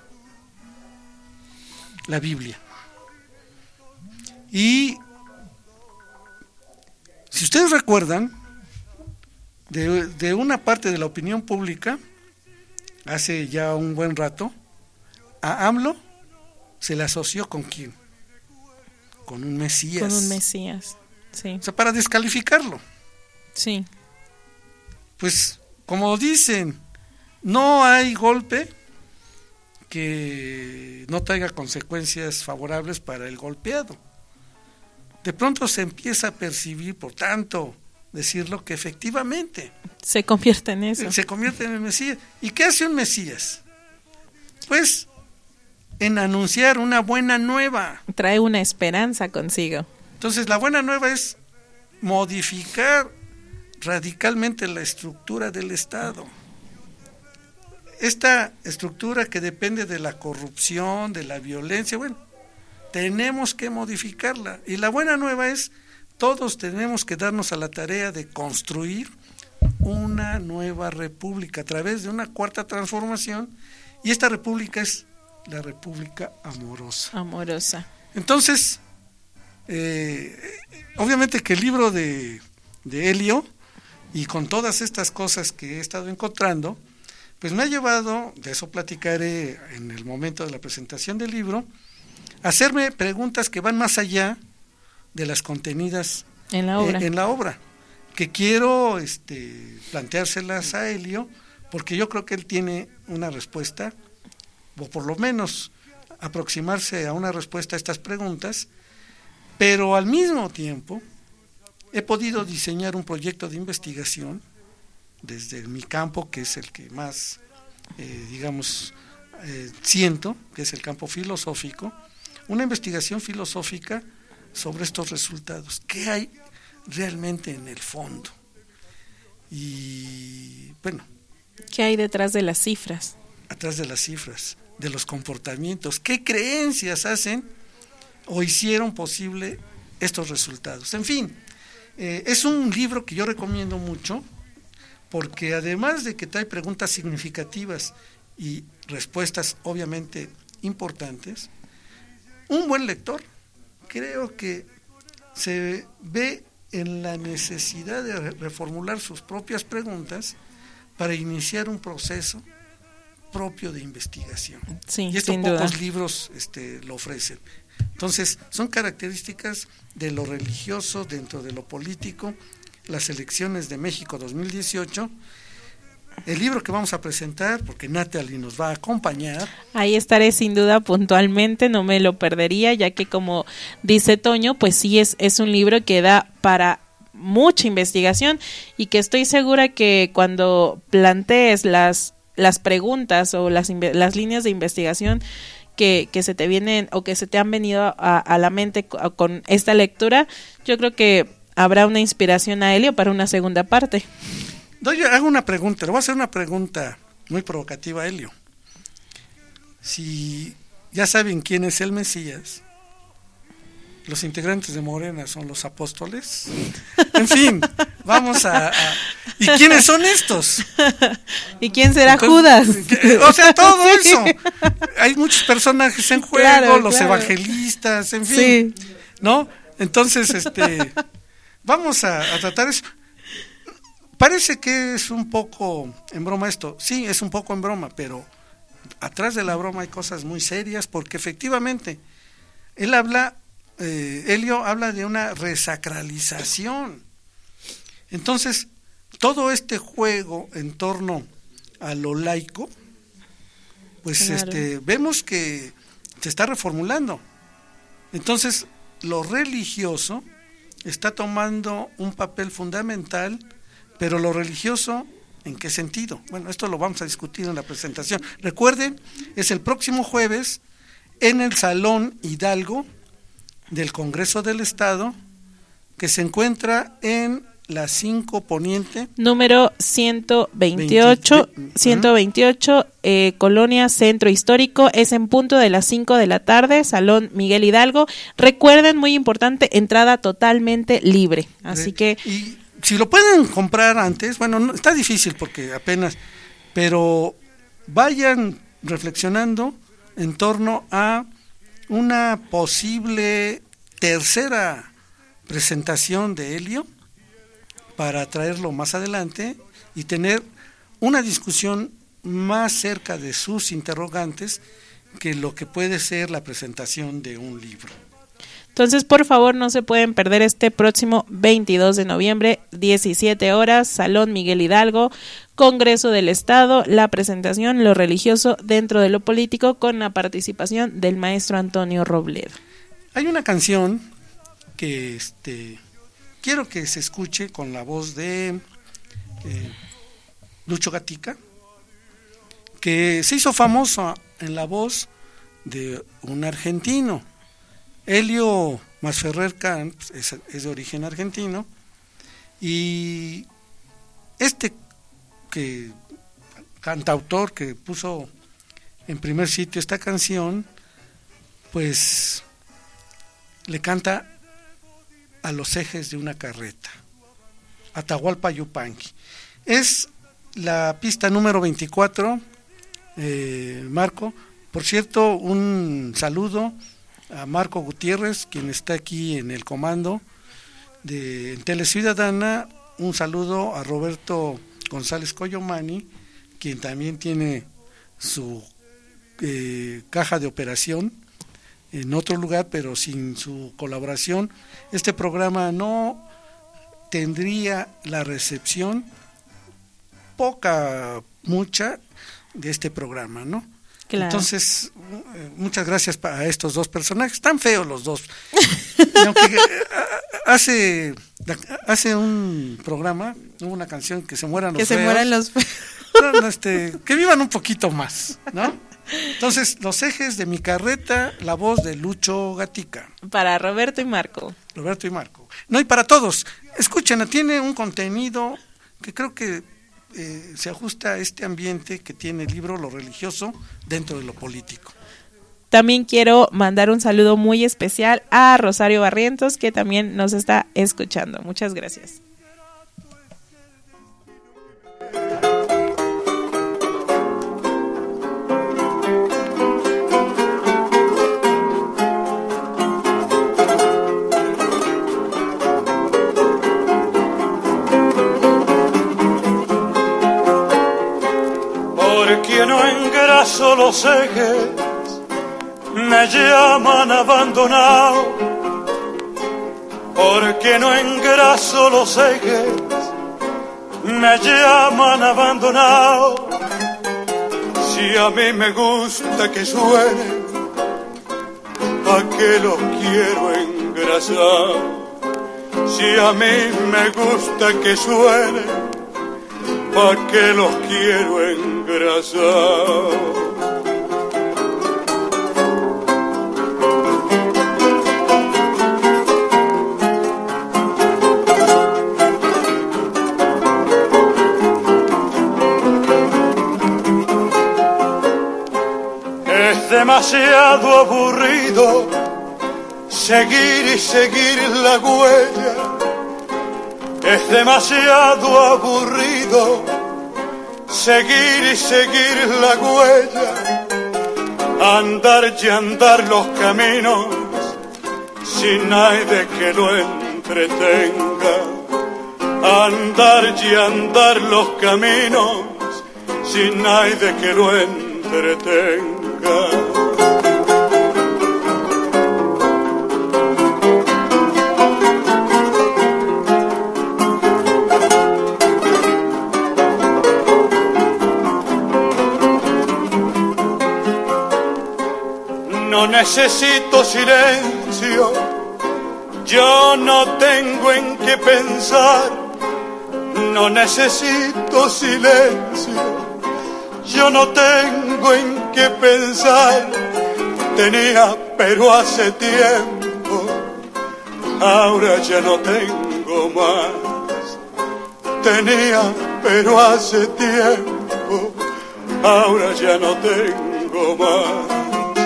la Biblia. Y si ustedes recuerdan, de, de una parte de la opinión pública, hace ya un buen rato, a AMLO se le asoció con quién, con un Mesías. Con un Mesías, sí. O sea, para descalificarlo. Sí. Pues, como dicen, no hay golpe que no traiga consecuencias favorables para el golpeado. De pronto se empieza a percibir, por tanto, decirlo, que efectivamente se convierte en eso. Se convierte en el Mesías. ¿Y qué hace un Mesías? Pues en anunciar una buena nueva. Trae una esperanza consigo. Entonces la buena nueva es modificar radicalmente la estructura del Estado. Esta estructura que depende de la corrupción, de la violencia, bueno, tenemos que modificarla. Y la buena nueva es, todos tenemos que darnos a la tarea de construir una nueva república a través de una cuarta transformación, y esta república es la república amorosa. Amorosa. Entonces, eh, obviamente que el libro de, de Helio, y con todas estas cosas que he estado encontrando, pues me ha llevado, de eso platicaré en el momento de la presentación del libro, a hacerme preguntas que van más allá de las contenidas en la obra, eh, en la obra que quiero este, planteárselas a Helio, porque yo creo que él tiene una respuesta, o por lo menos aproximarse a una respuesta a estas preguntas, pero al mismo tiempo he podido diseñar un proyecto de investigación desde mi campo, que es el que más, eh, digamos, eh, siento, que es el campo filosófico, una investigación filosófica sobre estos resultados. ¿Qué hay realmente en el fondo? Y bueno, ¿qué hay detrás de las cifras? Atrás de las cifras, de los comportamientos, ¿qué creencias hacen o hicieron posible estos resultados? En fin, eh, es un libro que yo recomiendo mucho, porque además de que trae preguntas significativas y respuestas obviamente importantes, un buen lector creo que se ve en la necesidad de reformular sus propias preguntas para iniciar un proceso propio de investigación. Sí, y estos sin pocos duda. libros este, lo ofrecen. Entonces, son características de lo religioso dentro de lo político, las elecciones de México dos mil dieciocho, el libro que vamos a presentar, porque Natalie nos va a acompañar. Ahí estaré sin duda puntualmente, no me lo perdería, ya que como dice Toño, pues sí es, es un libro que da para mucha investigación, y que estoy segura que cuando plantees las, las preguntas o las, las líneas de investigación que, que se te vienen o que se te han venido a, a la mente con, con esta lectura, yo creo que habrá una inspiración a Helio para una segunda parte. Doy, hago una pregunta, le voy a hacer una pregunta muy provocativa a Helio. Si ya saben quién es el Mesías, los integrantes de Morena son los apóstoles. En fin, vamos a, a... ¿y quiénes son estos? ¿Y quién será Entonces, Judas? O sea, todo eso. Hay muchos personajes en juego, Claro, los claro. evangelistas, en fin, Sí. ¿no? Entonces, este, vamos a, a tratar eso. Parece que es un poco en broma esto. Sí, es un poco en broma, pero atrás de la broma hay cosas muy serias, porque efectivamente él habla, eh, Helio habla de una resacralización. Entonces, todo este juego en torno a lo laico, pues Claro. este, vemos que se está reformulando. Entonces, lo religioso está tomando un papel fundamental. Pero lo religioso, ¿en qué sentido? Bueno, esto lo vamos a discutir en la presentación. Recuerden, es el próximo jueves en el Salón Hidalgo del Congreso del Estado, que se encuentra en la cinco Poniente. Número ciento veintiocho, veinte, ciento veintiocho, eh, Colonia Centro Histórico, es en punto de las cinco de la tarde, Salón Miguel Hidalgo. Recuerden, muy importante, entrada totalmente libre, así que... Y si lo pueden comprar antes, bueno, no, está difícil porque apenas, pero vayan reflexionando en torno a una posible tercera presentación de Helio para traerlo más adelante y tener una discusión más cerca de sus interrogantes que lo que puede ser la presentación de un libro. Entonces, por favor, no se pueden perder este próximo veintidós de noviembre, diecisiete horas, Salón Miguel Hidalgo, Congreso del Estado, la presentación Lo religioso dentro de lo político, con la participación del maestro Antonio Robledo. Hay una canción que este quiero que se escuche con la voz de eh, Lucho Gatica, que se hizo famosa en la voz de un argentino. Helio Masferrer Camps es, es de origen argentino, y este que cantautor que puso en primer sitio esta canción, pues le canta a los ejes de una carreta, Atahualpa Yupanqui. Es la pista número veinticuatro, eh, Marco. Por cierto, un saludo a Marco Gutiérrez, quien está aquí en el comando de Teleciudadana. Un saludo a Roberto González Coyomani, quien también tiene su eh, caja de operación en otro lugar, pero sin su colaboración este programa no tendría la recepción, poca, mucha, de este programa, ¿no? Claro. Entonces, muchas gracias a estos dos personajes, están feos los dos. Y aunque hace, hace un programa, hubo una canción, que se mueran los que feos. Que se mueran los feos. No, no, este, que vivan un poquito más, ¿no? Entonces, los ejes de mi carreta, la voz de Lucho Gatica. Para Roberto y Marco. Roberto y Marco. No, y para todos. Escuchen, tiene un contenido que creo que eh, se ajusta a este ambiente que tiene el libro, lo religioso, dentro de lo político. También quiero mandar un saludo muy especial a Rosario Barrientos, que también nos está escuchando. Muchas gracias. Porque no engraso los ejes, me llaman abandonado. Porque no engraso los ejes, me llaman abandonado. Si a mí me gusta que suene, ¿pa' qué los quiero engrasar? Si a mí me gusta que suene, ¿pa' qué los quiero engrasar? Es demasiado aburrido seguir y seguir la huella. Es demasiado aburrido seguir y seguir la huella. Andar y andar los caminos sin nadie que lo entretenga. Andar y andar los caminos sin nadie que lo entretenga. No necesito silencio, yo no tengo en qué pensar. No necesito silencio, yo no tengo en qué pensar. Tenía pero hace tiempo, ahora ya no tengo más. Tenía pero hace tiempo, ahora ya no tengo más.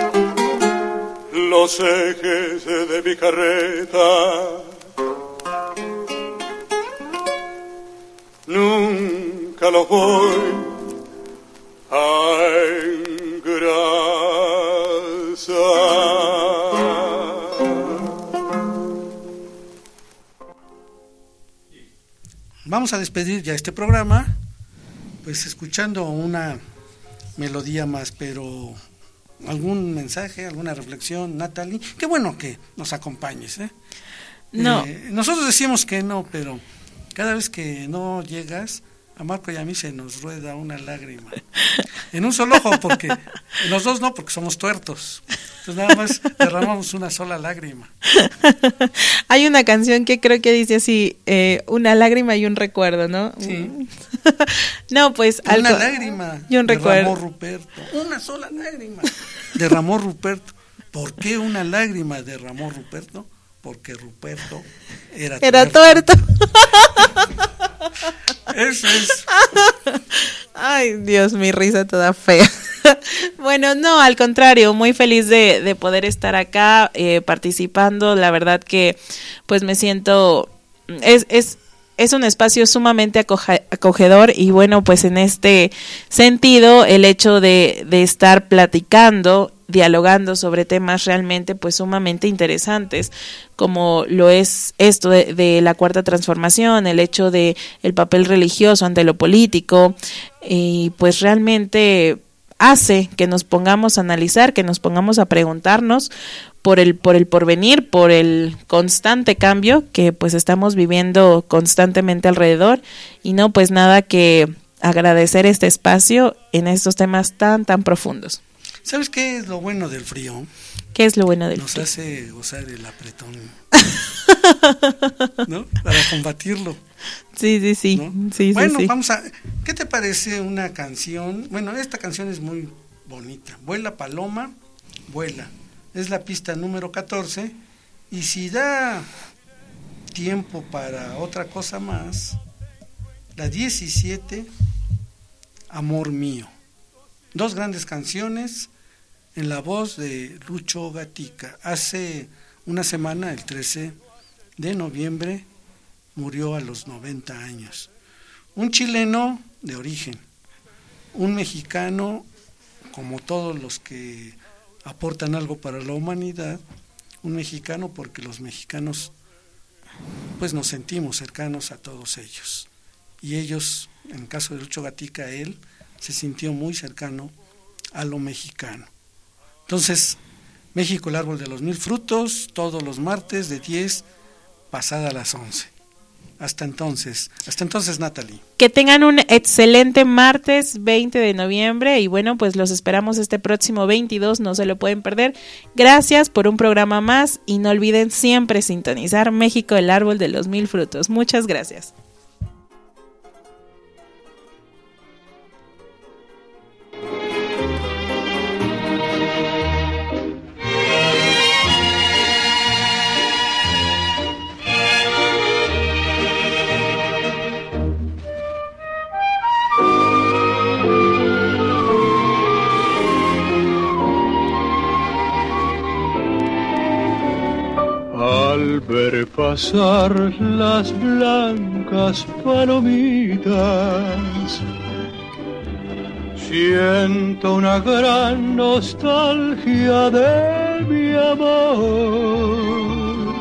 Los ejes de mi carreta nunca los voy a engrasar. Vamos a despedir ya este programa, pues escuchando una melodía más, pero algún mensaje, alguna reflexión, Natalie. Qué bueno que nos acompañes, ¿eh? No. Eh, nosotros decimos que no, pero cada vez que no llegas, a Marco y a mí se nos rueda una lágrima. En un solo ojo, porque en los dos no, porque somos tuertos. Entonces nada más derramamos una sola lágrima. Hay una canción que creo que dice así, eh, una lágrima y un recuerdo, ¿no? Sí. No, pues una algo, lágrima y un recuerdo. Derramó Ruperto, una sola lágrima derramó Ruperto. ¿Por qué una lágrima derramó Ruperto? Porque Ruperto era, era tuerto. Eso es. Ay, Dios, mi risa toda fea. Bueno, no, al contrario, muy feliz de, de poder estar acá eh, participando. La verdad que pues me siento, es, es, es un espacio sumamente acoge, acogedor y bueno, pues en este sentido el hecho de, de estar platicando, dialogando sobre temas realmente pues sumamente interesantes, como lo es esto de, de la cuarta transformación, el hecho de el papel religioso ante lo político, y pues realmente hace que nos pongamos a analizar, que nos pongamos a preguntarnos por el por el porvenir, por el constante cambio que pues estamos viviendo constantemente alrededor, y no pues nada que agradecer este espacio en estos temas tan tan profundos. ¿Sabes qué es lo bueno del frío? ¿Qué es lo bueno del Nos frío? Nos hace gozar el apretón, ¿no? Para combatirlo. Sí, sí, sí. ¿No? sí bueno, sí, sí. vamos a... ¿Qué te parece una canción? Bueno, esta canción es muy bonita. Vuela Paloma, vuela. Es la pista número catorce. Y si da tiempo para otra cosa más, la diecisiete, Amor Mío. Dos grandes canciones en la voz de Lucho Gatica. Hace una semana, el trece de noviembre, murió a los noventa años. Un chileno de origen, un mexicano, como todos los que aportan algo para la humanidad, un mexicano porque los mexicanos pues nos sentimos cercanos a todos ellos. Y ellos, en el caso de Lucho Gatica, él se sintió muy cercano a lo mexicano. Entonces, México, el árbol de los mil frutos, todos los martes de diez pasada las once. Hasta entonces, hasta entonces, Natalie. Que tengan un excelente martes veinte de noviembre y bueno, pues los esperamos este próximo veintidós, no se lo pueden perder. Gracias por un programa más y no olviden siempre sintonizar México, el árbol de los mil frutos. Muchas gracias. Al ver pasar las blancas palomitas, siento una gran nostalgia de mi amor,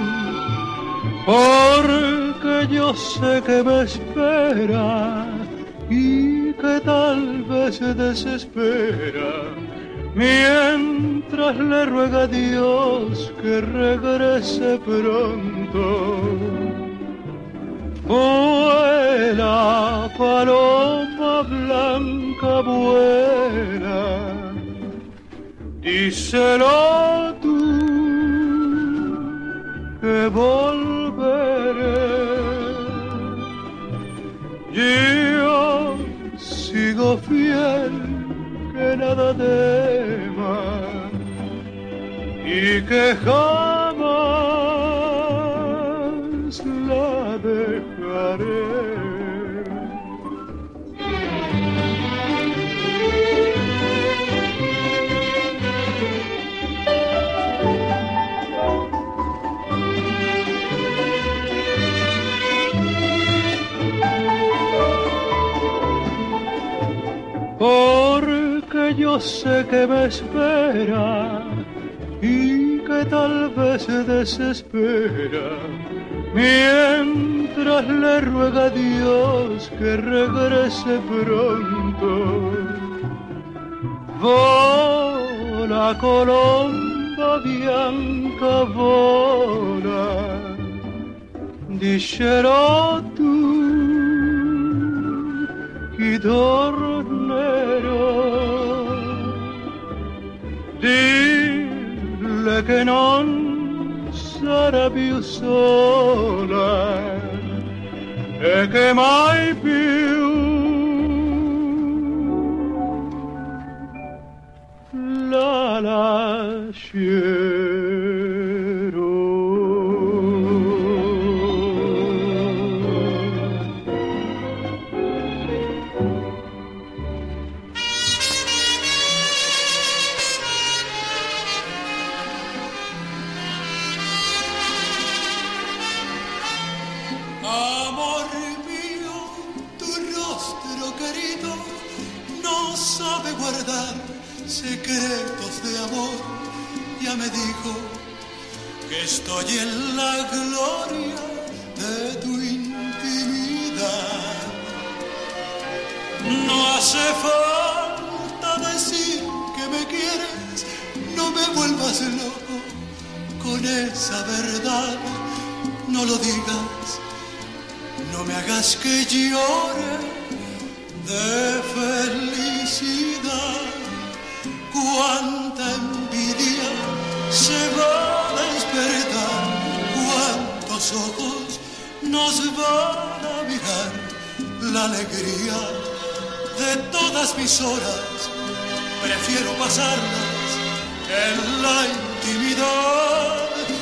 porque yo sé que me espera y que tal vez se desespera, mientras le ruega a Dios que regrese pronto. Vuela, paloma blanca, vuela, díselo tú que volveré. Yo sigo fiel, que nada tema y que jamás la dejaré. Porque yo sé que me espera y que tal vez se desespera, mientras le ruega a Dios que regrese pronto. Vola, colomba bianca, vola, dicelo tu chi tornerò. Dille che non sarà più sola e che mai più la lascerò. sabe guardar secretos de amor. Ya me dijo que estoy en la gloria de tu intimidad. No hace falta decir que me quieres, no me vuelvas loco con esa verdad. No lo digas, no me hagas que llore de felicidad. Cuánta envidia se va a despertar, cuántos ojos nos van a mirar. La alegría de todas mis horas prefiero pasarlas en la intimidad.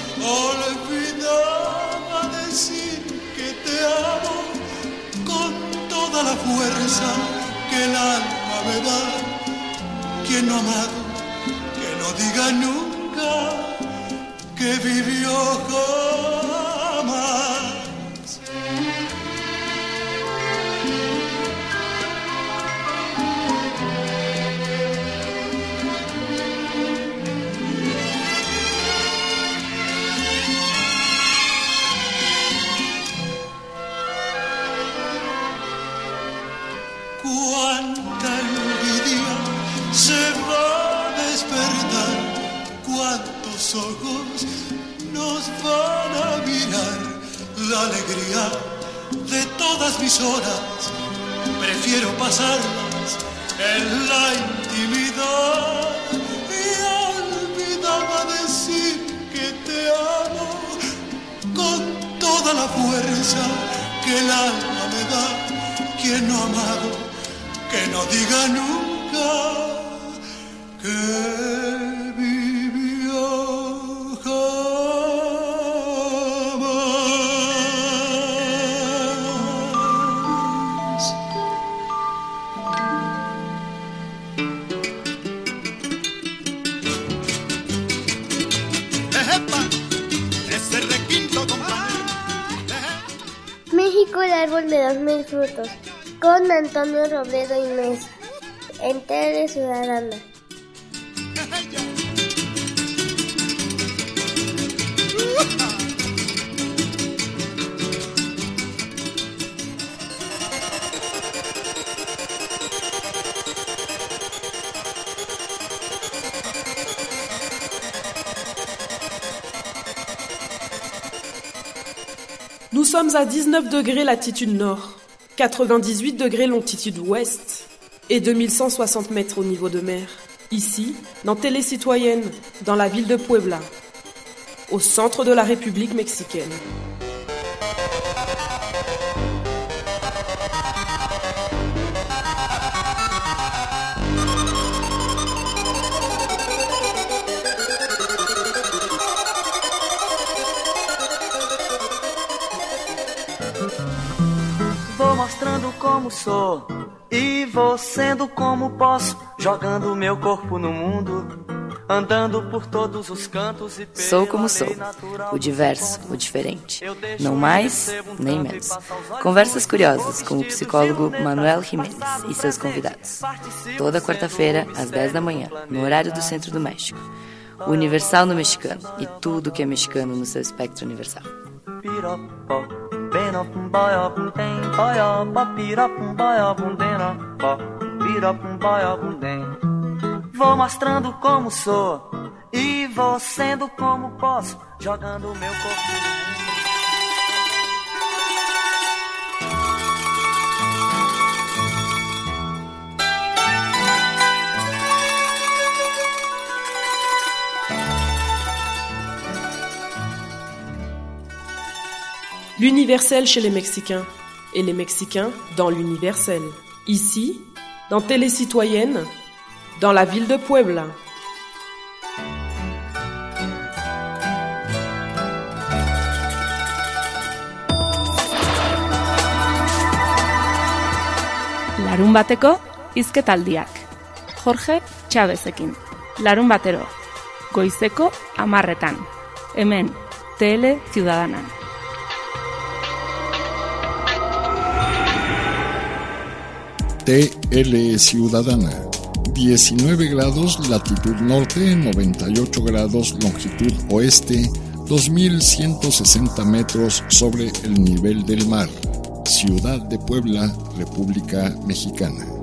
Olvidaba decir que te amo con toda la fuerza que el alma me da. Quien no ha amado, que no diga nunca que vivió jamás. Cuánta envidia se va a despertar, cuántos ojos nos van a mirar. La alegría de todas mis horas prefiero pasarlas en la intimidad. Y olvidaba decir que te amo con toda la fuerza que el alma me da. Quien no ha amado, que no diga nunca que vivió jamás. Ese requinto, compadre. México, el árbol de los mil frutos, con Antonio Robledo y Mesa, en Tele Ciudadana. Nous sommes à dix-neuf degrés latitude nord, quatre-vingt-dix-huit degrés longitude ouest et deux mille cent soixante mètres au niveau de mer. Ici, dans Télé Citoyenne, dans la ville de Puebla, au centre de la République mexicaine. Vou mostrando como sou e vou sendo como posso, jogando meu corpo no mundo, andando por todos os cantos e Sou como sou, o diverso, o diferente, não mais nem menos. Conversas curiosas com o psicólogo Manuel Jiménez e seus convidados. Toda quarta-feira, às dez da manhã, no horário do Centro do México. O Universal no mexicano e tudo que é mexicano no seu espectro universal. Vou mostrando como sou e vou sendo como posso, jogando meu corpo no mundo. L'universel chez les Mexicains et les Mexicains dans l'universel. Ici, dans Télé Citoyenne, dans la ville de Puebla. Larun bateko hizketaldiak. Jorge Chavezekin. Larun batero. Goizeko hamarretan. Hemen, Tele Ciudadanan. T L Ciudadana. diecinueve grados latitud norte, noventa y ocho grados longitud oeste, dos mil ciento sesenta metros sobre el nivel del mar. Ciudad de Puebla, República Mexicana.